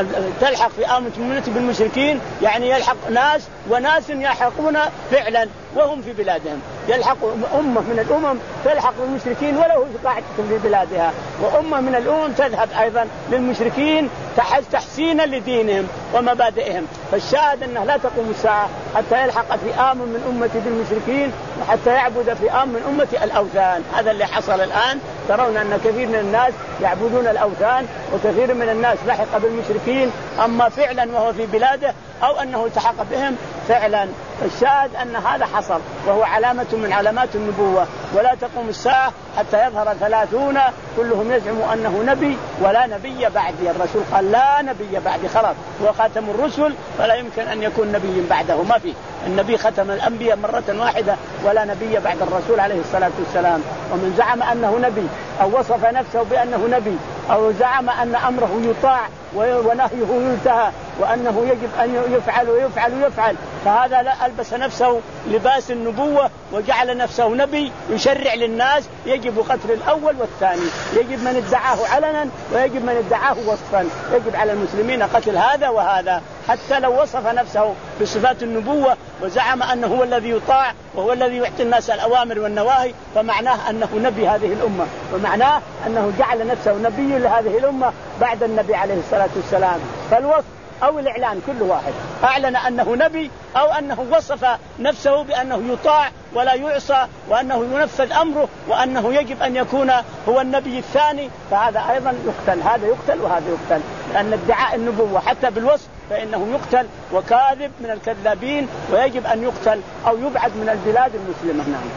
تلحق في آمة المنة بالمشركين يعني يلحق ناس وناس يلحقون فعلا وهم في بلادهم، يلحق أمة من الأمم تلحق بالمشركين ولو قاعدة في بلادها، وأمة من الأمم تذهب أيضا للمشركين تحسينا لدينهم ومبادئهم. فالشاهد أنه لا تقوم الساعة حتى يلحق فئام من أمتي بالمشركين وحتى يعبد فئام من أمتي الأوثان. هذا اللي حصل الآن، ترون أن كثير من الناس يعبدون الأوثان وكثير من الناس لحق بالمشركين أما فعلا وهو في بلاده أو أنه التحق بهم فعلا. الشاهد أن هذا حصل وهو علامة من علامات النبوة. ولا تقوم الساعة حتى يظهر ثلاثون كلهم يزعم أنه نبي ولا نبي بعدي. الرسول قال لا نبي بعدي، خلاص هو خاتم الرسل فلا يمكن أن يكون نبي بعده، ما في النبي ختم الأنبياء مرة واحدة ولا نبي بعد الرسول عليه الصلاة والسلام. ومن زعم أنه نبي أو وصف نفسه بأنه نبي أو زعم أن أمره يطاع ونهيه ينتهى وأنه يجب أن يفعل ويفعل ويفعل فهذا لا ألبس نفسه لباس النبوة وجعل نفسه نبي يشرع للناس. يجب قتل الأول والثاني، يجب من ادعاه علنا ويجب من ادعاه وصفا، يجب على المسلمين قتل هذا وهذا. حتى لو وصف نفسه بصفات النبوة وزعم أنه هو الذي يطاع وهو الذي يعطي الناس الأوامر والنواهي فمعناه أنه نبي هذه الأمة، ومعناه أنه جعل نفسه نبي لهذه الأمة بعد النبي عليه الصلاة والسلام. فالوصف أو الإعلان كل واحد أعلن أنه نبي أو أنه وصف نفسه بأنه يطاع ولا يعصى وأنه ينفذ أمره وأنه يجب أن يكون هو النبي الثاني، فهذا أيضا يقتل، هذا يقتل وهذا يقتل، لأن ادعاء النبوة حتى بالوصف فإنه يقتل وكاذب من الكذابين ويجب أن يقتل أو يبعد من البلاد المسلمة. نعم.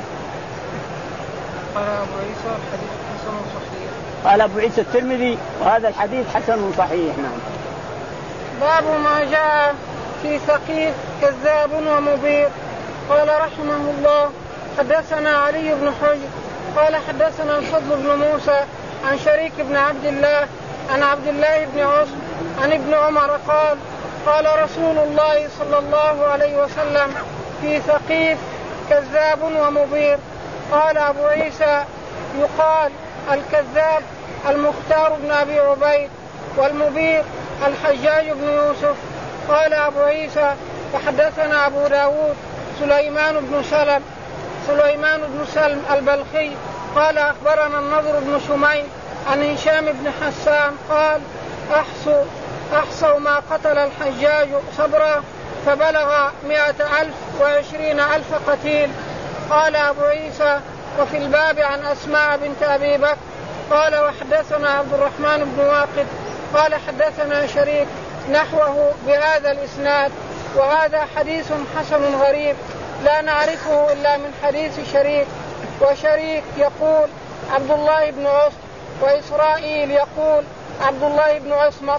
قال أبو عيسى الحديث حسن صحيح. قال أبو عيسى الترمذي وهذا الحديث حسن صحيح. نعم. باب ما جاء في ثقيف كذاب ومبير. قال رحمه الله حدثنا علي بن حجر قال حدثنا الفضل بن موسى عن شريك بن عبد الله عن عبد الله بن عاصم عن ابن عمر قال قال رسول الله صلى الله عليه وسلم في ثقيف كذاب ومبير. قال أبو عيسى يقال الكذاب المختار بن أبي عبيد والمبير الحجاج بن يوسف. قال أبو عيسى وحدثنا أبو داود سليمان بن سلم سليمان بن سلم البلخي قال أخبرنا النضر بن شميل عن هشام بن حسان قال أحصوا أحصوا ما قتل الحجاج صبرا فبلغ مائة ألف وعشرين ألف قتيل. قال أبو عيسى وفي الباب عن أسماء بنت أبي بكر. قال وحدثنا عبد الرحمن بن واقد قال حدثنا شريك نحوه بهذا الإسناد. وهذا حديث حسن غريب لا نعرفه إلا من حديث شريك. وشريك يقول عبد الله بن عصم وإسرائيل يقول عبد الله بن عصمت.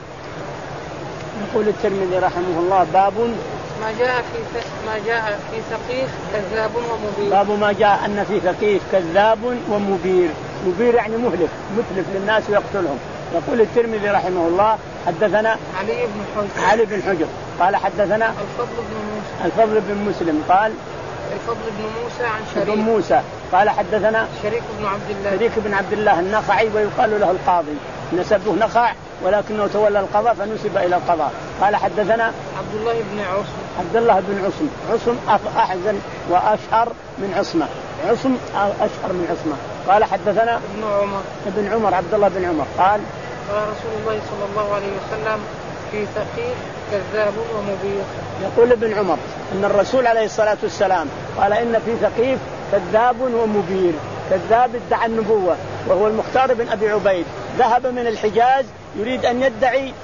يقول الترمذي رحمه الله باب ما جاء في ما جاء في ثقيف كذاب ومبير. باب ما جاء أن في ثقيف كذاب ومبير. مبير يعني مهلك متلف للناس ويقتلهم. يقول الترمذي رحمه الله حدثنا علي بن حجر علي بن حجر قال حدثنا الفضل بن موسى الفضل بن مسلم قال الفضل بن موسى عن شريك بن موسى قال حدثنا شريك بن عبد الله شريك بن عبد الله النخعي ويقال له القاضي، نسبه نخع ولكنه تولى القضاء فنسب إلى القضاء. قال حدثنا عبد الله بن عصم عبد الله بن عصم عصم أحزن وأشهر من عصمة عصم أشهر من عصمة. قال حدثنا ابن عمر ابن عمر عبد الله بن عمر قال قال رسول الله صلى الله عليه وسلم في ثقيف كذاب ومبير. يقول ابن عمر أن الرسول عليه الصلاة والسلام قال إن في ثقيف كذاب ومبير. كذاب ادعى النبوة وهو المختار بن أبي عبيد، ذهب من الحجاز يريد أن يدعي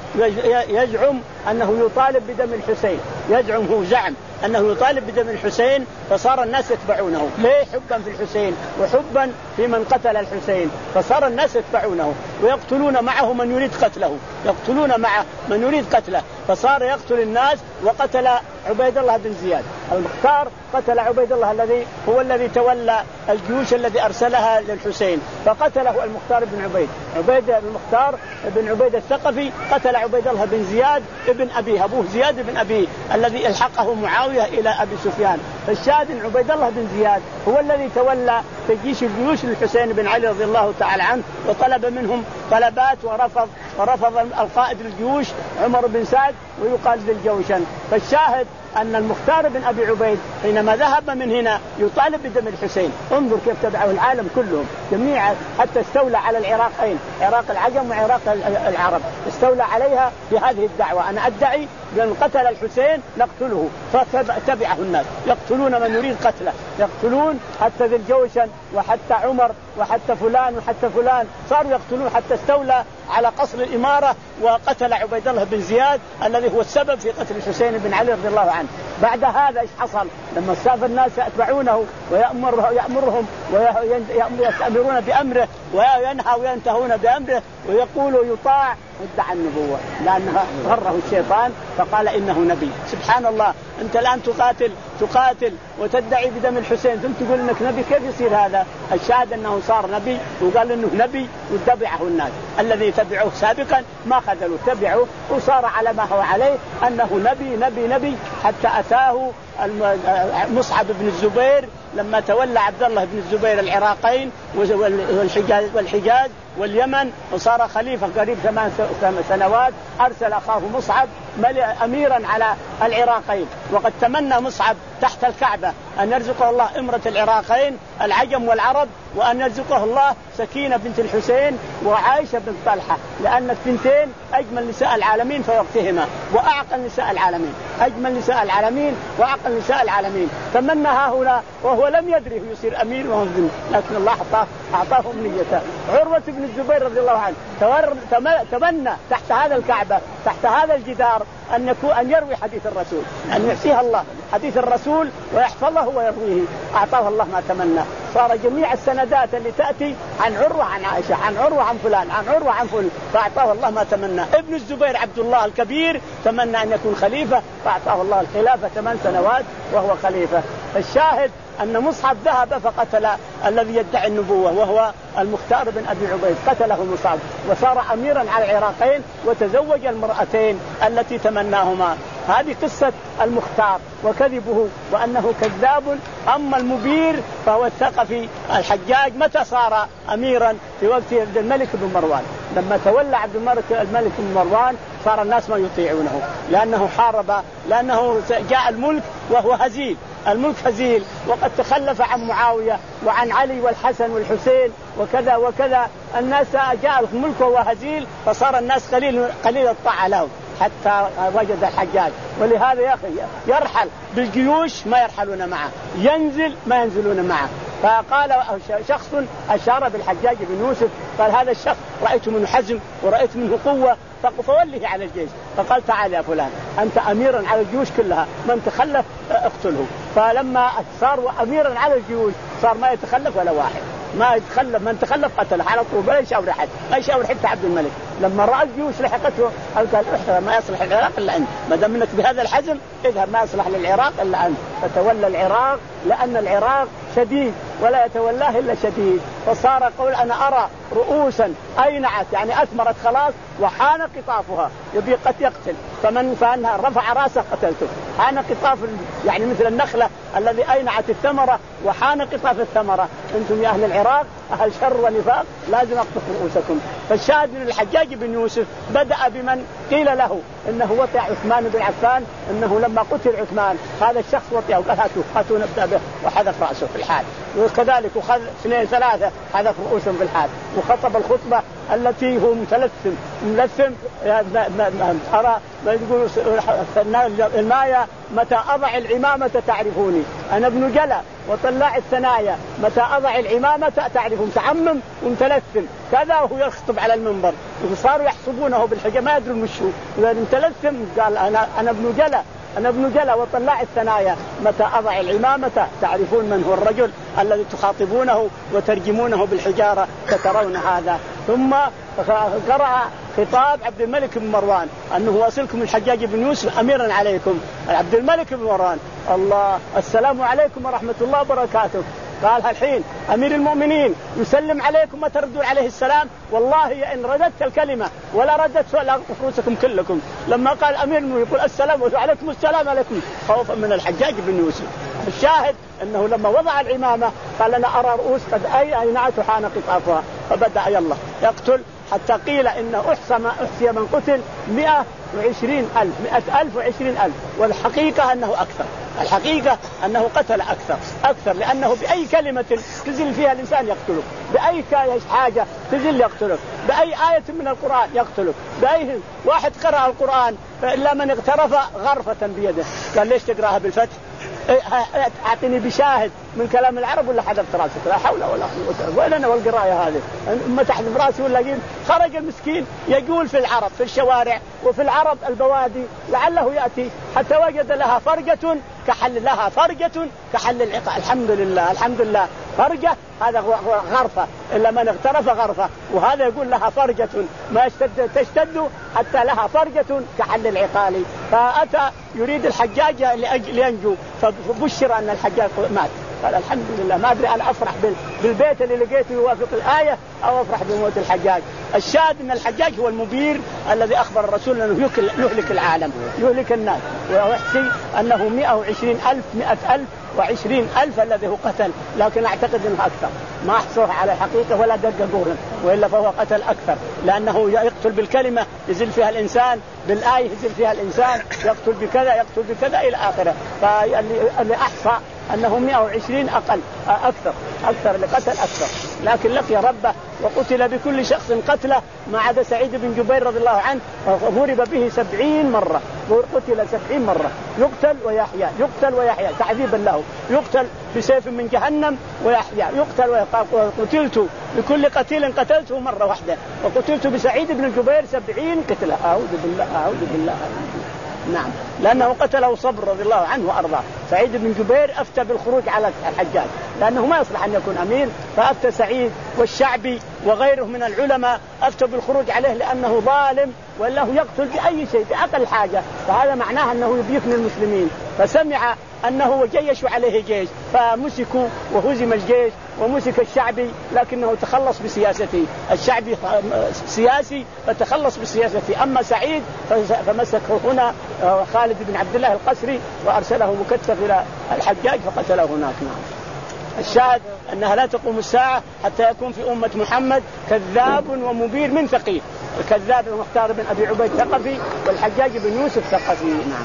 يزعم أنه يطالب بدم الحسين، يزعم هو زعم أنه يطالب بدم الحسين، فصار الناس يتبعونه. ليه؟ حبا في الحسين وحبا في من قتل الحسين، فصار الناس يتبعونه ويقتلون معه من يريد قتله، يقتلون مع من يريد قتله، فصار يقتل الناس. وقتل عبيد الله بن زياد المختار، قتل عبيد الله الذي هو الذي تولى الجيوش الذي أرسلها للحسين، فقتله المختار بن عبيد. عبيد المختار بن عبيد الثقفي قتل عبيد الله بن زياد ابن أبيه، أبوه زياد بن أبيه الذي الحقه معاوية إلى أبي سفيان. فالشاهد عبيد الله بن زياد هو الذي تولى تجيش الجيوش للحسين بن علي رضي الله تعالى عنه، وطلب منهم طلبات ورفض ورفض القائد الجيوش عمر بن سعد ويقال ذي الجوشن. فالشاهد أن المختار بن أبي عبيد حينما ذهب من هنا يطالب بدم الحسين، انظر كيف تبعه العالم كلهم جميعا، حتى استولى على العراقين، عراق العجم وعراق العرب، استولى عليها بهذه الدعوة. أنا أدعي بأن قتل الحسين نقتله، فتبعه الناس يقتلون من يريد قتله، يقتلون حتى ذي الجوشن وحتى عمر وحتى فلان وحتى فلان، صاروا يقتلون حتى استولى على قصر الإمارة وقتل عبيد الله بن زياد الذي هو السبب في قتل الحسين بن علي رضي الله عنه. بعد هذا ايش حصل؟ لما استاذ الناس يتبعونه ويأمر يأمرهم ويأمرون بأمره وينهى وينتهون بأمره ويقولوا يطاع، ادعى النبوة لأنها غره الشيطان فقال إنه نبي. سبحان الله، أنت الآن تقاتل تقاتل وتدعي بدم الحسين ثم تقول إنك نبي، كيف يصير هذا؟ الشاهد أنه صار نبي وقال إنه نبي واتبعه الناس. الذي تبعوه سابقا ما خذلوا، تبعوه وصار على ما هو عليه أنه نبي نبي نبي، حتى أتاه مصعب بن الزبير لما تولى عبد الله بن الزبير العراقين والحجاز والحجاز واليمن وصار خليفة قريب ثمان سنوات، أرسل أخاه مصعب أميرا على العراقين. وقد تمنى مصعب تحت الكعبة أن يرزقه الله إمرة العراقين العجم والعرب، وأن يرزقه الله سكينة بنت الحسين وعائشة بنت طلحة، لأن الثنتين أجمل نساء العالمين في وقتهما وأعقل نساء العالمين، أجمل نساء العالمين وأعقل نساء العالمين. تمناها هنا وهو لم يدري يصير أمير وهو ابن، لكن الله أعطاه أعطاه أمنيته. عروة بن الزبير رضي الله عنه تمنى تحت هذا الكعبة تحت هذا الجدار أن يكون أن يروي حديث الرسول، أن يحصيها الله حديث الرسول ويحفظه ويرويه، أعطاه الله ما تمنى. صار جميع السندات اللي تأتي عن عروة عن عائشة، عن عروة عن فلان، عن عروة عن فلان، فأعطاه الله ما تمنى. ابن الزبير عبد الله الكبير تمنى أن يكون خليفة فأعطاه الله الخلافة ثمان سنوات وهو خليفة. الشاهد أن مصعب ذهب فقتل الذي يدعي النبوة وهو المختار بن أبي عبيد، قتله مصعب وصار أميرا على العراقين وتزوج المرأتين التي تمناهما. هذه قصة المختار وكذبه وأنه كذاب. أما المبير فهو الثقفي الحجاج، متى صار أميرا؟ في وقت عبد الملك بن مروان، لما تولى عبد الملك الملك بن مروان صار الناس ما يطيعونه لأنه حارب، لأنه جاء الملك وهو هزيل، الملك هزيل، وقد تخلف عن معاوية وعن علي والحسن والحسين وكذا وكذا. الناس جاء الملك وهو هزيل فصار الناس قليل قليل الطاعة له حتى وجد الحجاج. ولهذا يا أخي يرحل بالجيوش ما يرحلون معه، ينزل ما ينزلون معه. فقال شخص أشار بالحجاج بن يوسف قال هذا الشخص رأيت منه حزم ورأيت منه قوة فوله على الجيش. فقال تعال يا فلان أنت أميرا على الجيوش كلها، من تخلف اقتله. فلما صار أميرا على الجيوش صار ما يتخلف ولا واحد، ما يتخلف، من تخلف قتله على طول، ولا يشاور أحد، ما يشاور حتى عبد الملك. لما رأى الجيوش لحقته قال احترم ما يصلح العراق إلا أنت، ما دام منك بهذا الحزم اذهب ما يصلح للعراق إلا أنت. فتولى العراق لأن العراق شديد ولا يتولاه إلا شديد. فصار قول أنا أرى رؤوسا أينعت يعني أثمرت خلاص وحان قطافها يبي قد يقتل، فمن فأنها رفع رأسه قتلته. حان قطاف يعني مثل النخلة الذي أينعت الثمرة وحان قطاف الثمرة. أنتم يا أهل العراق أهل شر ونفاق لازم أقطف رؤوسكم. فالشاهد من الحجاج بن يوسف بدأ بمن قيل له إنه وطئ عثمان بن عفان، إنه لما قتل عثمان هذا الشخص وطئه، قال هاتوا هاتوا نبدأ به، وحذف رأسه في الحال. وكذلك وخذ اثنين ثلاثة حذف رؤوسهم بالحال، وخطب الخطبة التي هو متلثم ملثم. أرى ما يقول الماية متى أضع العمامة تعرفوني، أنا ابن جلا وطلاع الثنايا، متى أضع العمامة تعرفون، تعمم ومتلثم كذا وهو يخطب على المنبر، وصاروا يحسبونه بالحجة ما يدرون وشو، إذا متلثم قال أنا أنا ابن جلا أنا ابن جلا وطلاع الثنايا، متى أضع العمامة تعرفون من هو الرجل الذي تخاطبونه وترجمونه بالحجارة فترون هذا. ثم قرأ خطاب عبد الملك بن مروان أنه واصلكم الحجاج بن يوسف أميرا عليكم. عبد الملك بن مروان الله السلام عليكم ورحمة الله وبركاته. قال الحين أمير المؤمنين يسلم عليكم ما تردون عليه السلام، والله إن رددت الكلمة ولا ردت سؤال رؤوسكم كلكم. لما قال أمير المؤمنين يقول السلام عليكم السلام عليكم خوفا من الحجاج بن يوسف. الشاهد أنه لما وضع العمامة قال أنا أرى رؤوس قد أي أينعت حان قطافها، فبدأ يلا يقتل حتى قيل إن أحصى ما أحصي من قتل مئة وعشرين ألف مئة ألف وعشرين ألف، والحقيقة أنه أكثر. الحقيقة أنه قتل أكثر أكثر لأنه بأي كلمة تزل فيها الإنسان يقتله، بأي حاجة تزل يقتله، بأي آية من القرآن يقتله، بأي واحد قرأ القرآن إلا من اغترف غرفة بيده. قال ليش تقرأها بالفتح؟ أعطني بشاهد من كلام العرب ولا حذفت راسك؟ لا حول ولا قوة. وين أنا والقراءة هذه؟ ما تحذف راسي ولا قيل. خرج المسكين يقول في العرب في الشوارع وفي العرب البوادي لعله يأتي حتى وجد لها فرجة كحل لها فرجة كحل العقال. الحمد لله الحمد لله فرجة هذا غرفة إلا من اغترف غرفة، وهذا يقول لها فرجة ما يشتد تشتد حتى لها فرجة كحل العقال. فأتى يريد الحجاج لينجو فبشر أن الحجاج مات. قال الحمد لله ما أدري أنا أفرح بالبيت اللي لقيته يوافق الآية أو أفرح بموت الحجاج. الشاهد أن الحجاج هو المبير الذي أخبر الرسول أنه يهلك العالم يهلك الناس، ويحصي أنه مئة وعشرين ألف مئة ألف وعشرين ألف الذي هو قتل، لكن أعتقد أنه أكثر ما أحصوه على الحقيقة ولا دققوه، وإلا فهو قتل أكثر لأنه يقتل بالكلمة يزل فيها الإنسان، بالآية يزل فيها الإنسان، يقتل بكذا يقتل بكذا إلى آخره. فاللي أحصى أنه مئة وعشرين أقل أكثر أكثر لقتل أكثر، لكن لقي ربه وقتل بكل شخص قتله ما عدا سعيد بن جبير رضي الله عنه ضرب به سبعين مرة، قتل سبعين مرة، يقتل ويحيى يقتل ويحيى تعذيبا له، يقتل بسيف من جهنم ويحيى يقتل وقتلت بكل قتيل قتلته مرة واحدة، وقتلت بسعيد بن جبير سبعين قتله. أعوذ بالله أعوذ بالله. نعم لأنه قتله صبر رضي الله عنه وأرضاه. سعيد بن جبير أفتى بالخروج على الحجاج لأنه ما يصلح أن يكون أمير، فأفتى سعيد والشعبي وغيره من العلماء أفتى بالخروج عليه لأنه ظالم وله يقتل بأي شيء بأقل حاجة، فهذا معناه أنه يبيكن المسلمين. فسمع أنه وجيش عليه جيش فمسكوا وهزم الجيش ومسك الشعبي، لكنه تخلص بسياسته. الشعبي سياسي فتخلص بسياسته، أما سعيد فمسكه هنا خالد بن عبد الله القسري وأرسله مكتف إلى الحجاج فقتله هناك. نعم الشاهد أنها لا تقوم الساعة حتى يكون في أمة محمد كذاب ومبير من ثقيف. الكذاب المختار بن أبي عبيد ثقفي والحجاج بن يوسف ثقفي. نعم.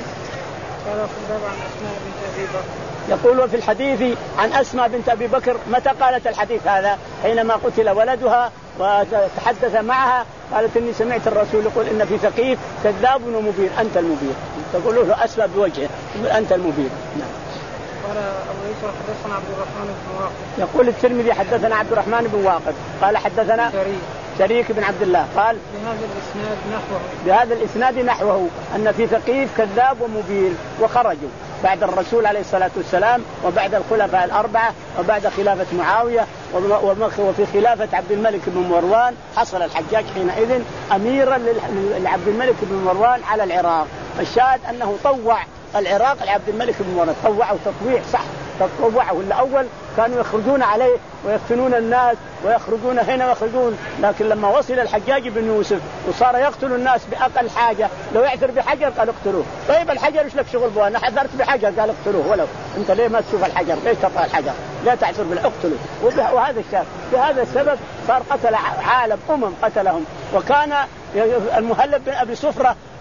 يقول في الحديث عن أسماء بنت أبي بكر متى قالت الحديث هذا؟ حينما قتل ولدها وتحدث معها قالت إني سمعت الرسول يقول إن في ثقيف كذاب ومبير أنت المبير. تقول له أسماء بوجهه أنت المبير. نعم. قال أبو يوسف حدثنا عبد الرحمن بن واقد. يقول الترمذي حدثنا عبد الرحمن بن واقد قال حدثنا شريك, شريك بن عبد الله قال بهذا الإسناد نحوه بهذا الإسناد نحوه أن في ثقيف كذاب ومبير وخرجوا بعد الرسول عليه الصلاة والسلام وبعد الخلفاء الأربعة وبعد خلافة معاوية وفي خلافة عبد الملك بن مروان حصل الحجاج حينئذ أميرا لعبد الملك بن مروان على العراق. الشاهد أنه طوع العراق لعبد الملك بن مروان، طوعه تطويع صح تطوعه. الأول كانوا يخرجون عليه ويفتنون الناس ويخرجون هنا ويخرجون، لكن لما وصل الحجاج بن يوسف وصار يقتل الناس بأقل حاجة، لو يعثر بحجر قال اقتلوه. طيب الحجر ايش لك شغل بها؟ أنا حذرت بحجر قال اقتلوه. ولو انت ليه ما تشوف الحجر؟ ليش تطأ الحجر؟ لا تعثر بالاقتلوا. وهذا الشاب بهذا السبب صار قتل عالم أمم قتلهم. وكان المهلب بن أبي صفرة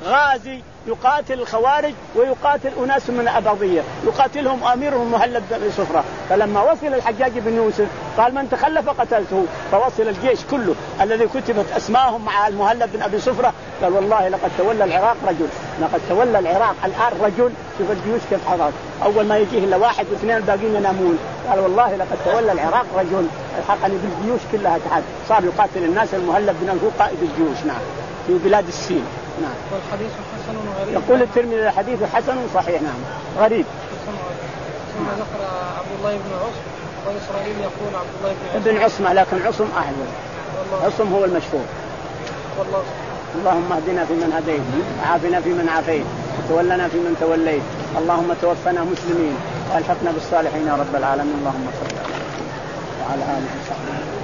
غازي يقاتل الخوارج ويقاتل أناس من الأباضية، يقاتلهم أميرهم مهلب بن صفرة. فلما وصل الحجاج بن يوسف قال من تخلف قتلته، فوصل الجيش كله الذي كتبت أسماءهم مع المهلب بن أبي صفرة قال والله لقد تولى العراق رجل، لقد تولى العراق الآن رجل. شوف الجيوش كيف حضر، أول ما يجيه إلا واحد واثنين الباقيين ينامون، قال والله لقد تولى العراق رجل الحقني بالجيوش كلها تحت. صار يقاتل الناس المهلب بن هو قائد الجيوش نعم في بلاد السين. نعم. والحديث حسن غريب. يقول الترمذي الحديث حسن صحيح نعم غريب. ثم ذكر عبد الله بن عصم وإسرائيل يقول عبد الله بن عصم ابن عصمة، لكن عصم أحول، عصم هو المشهور. والله. اللهم اهدنا فيمن هديت، وعافنا فيمن عافيت، وتولنا فيمن توليت، اللهم توفنا مسلمين والحقنا بالصالحين يا رب العالمين. اللهم صل على وعلى آله وصحبه.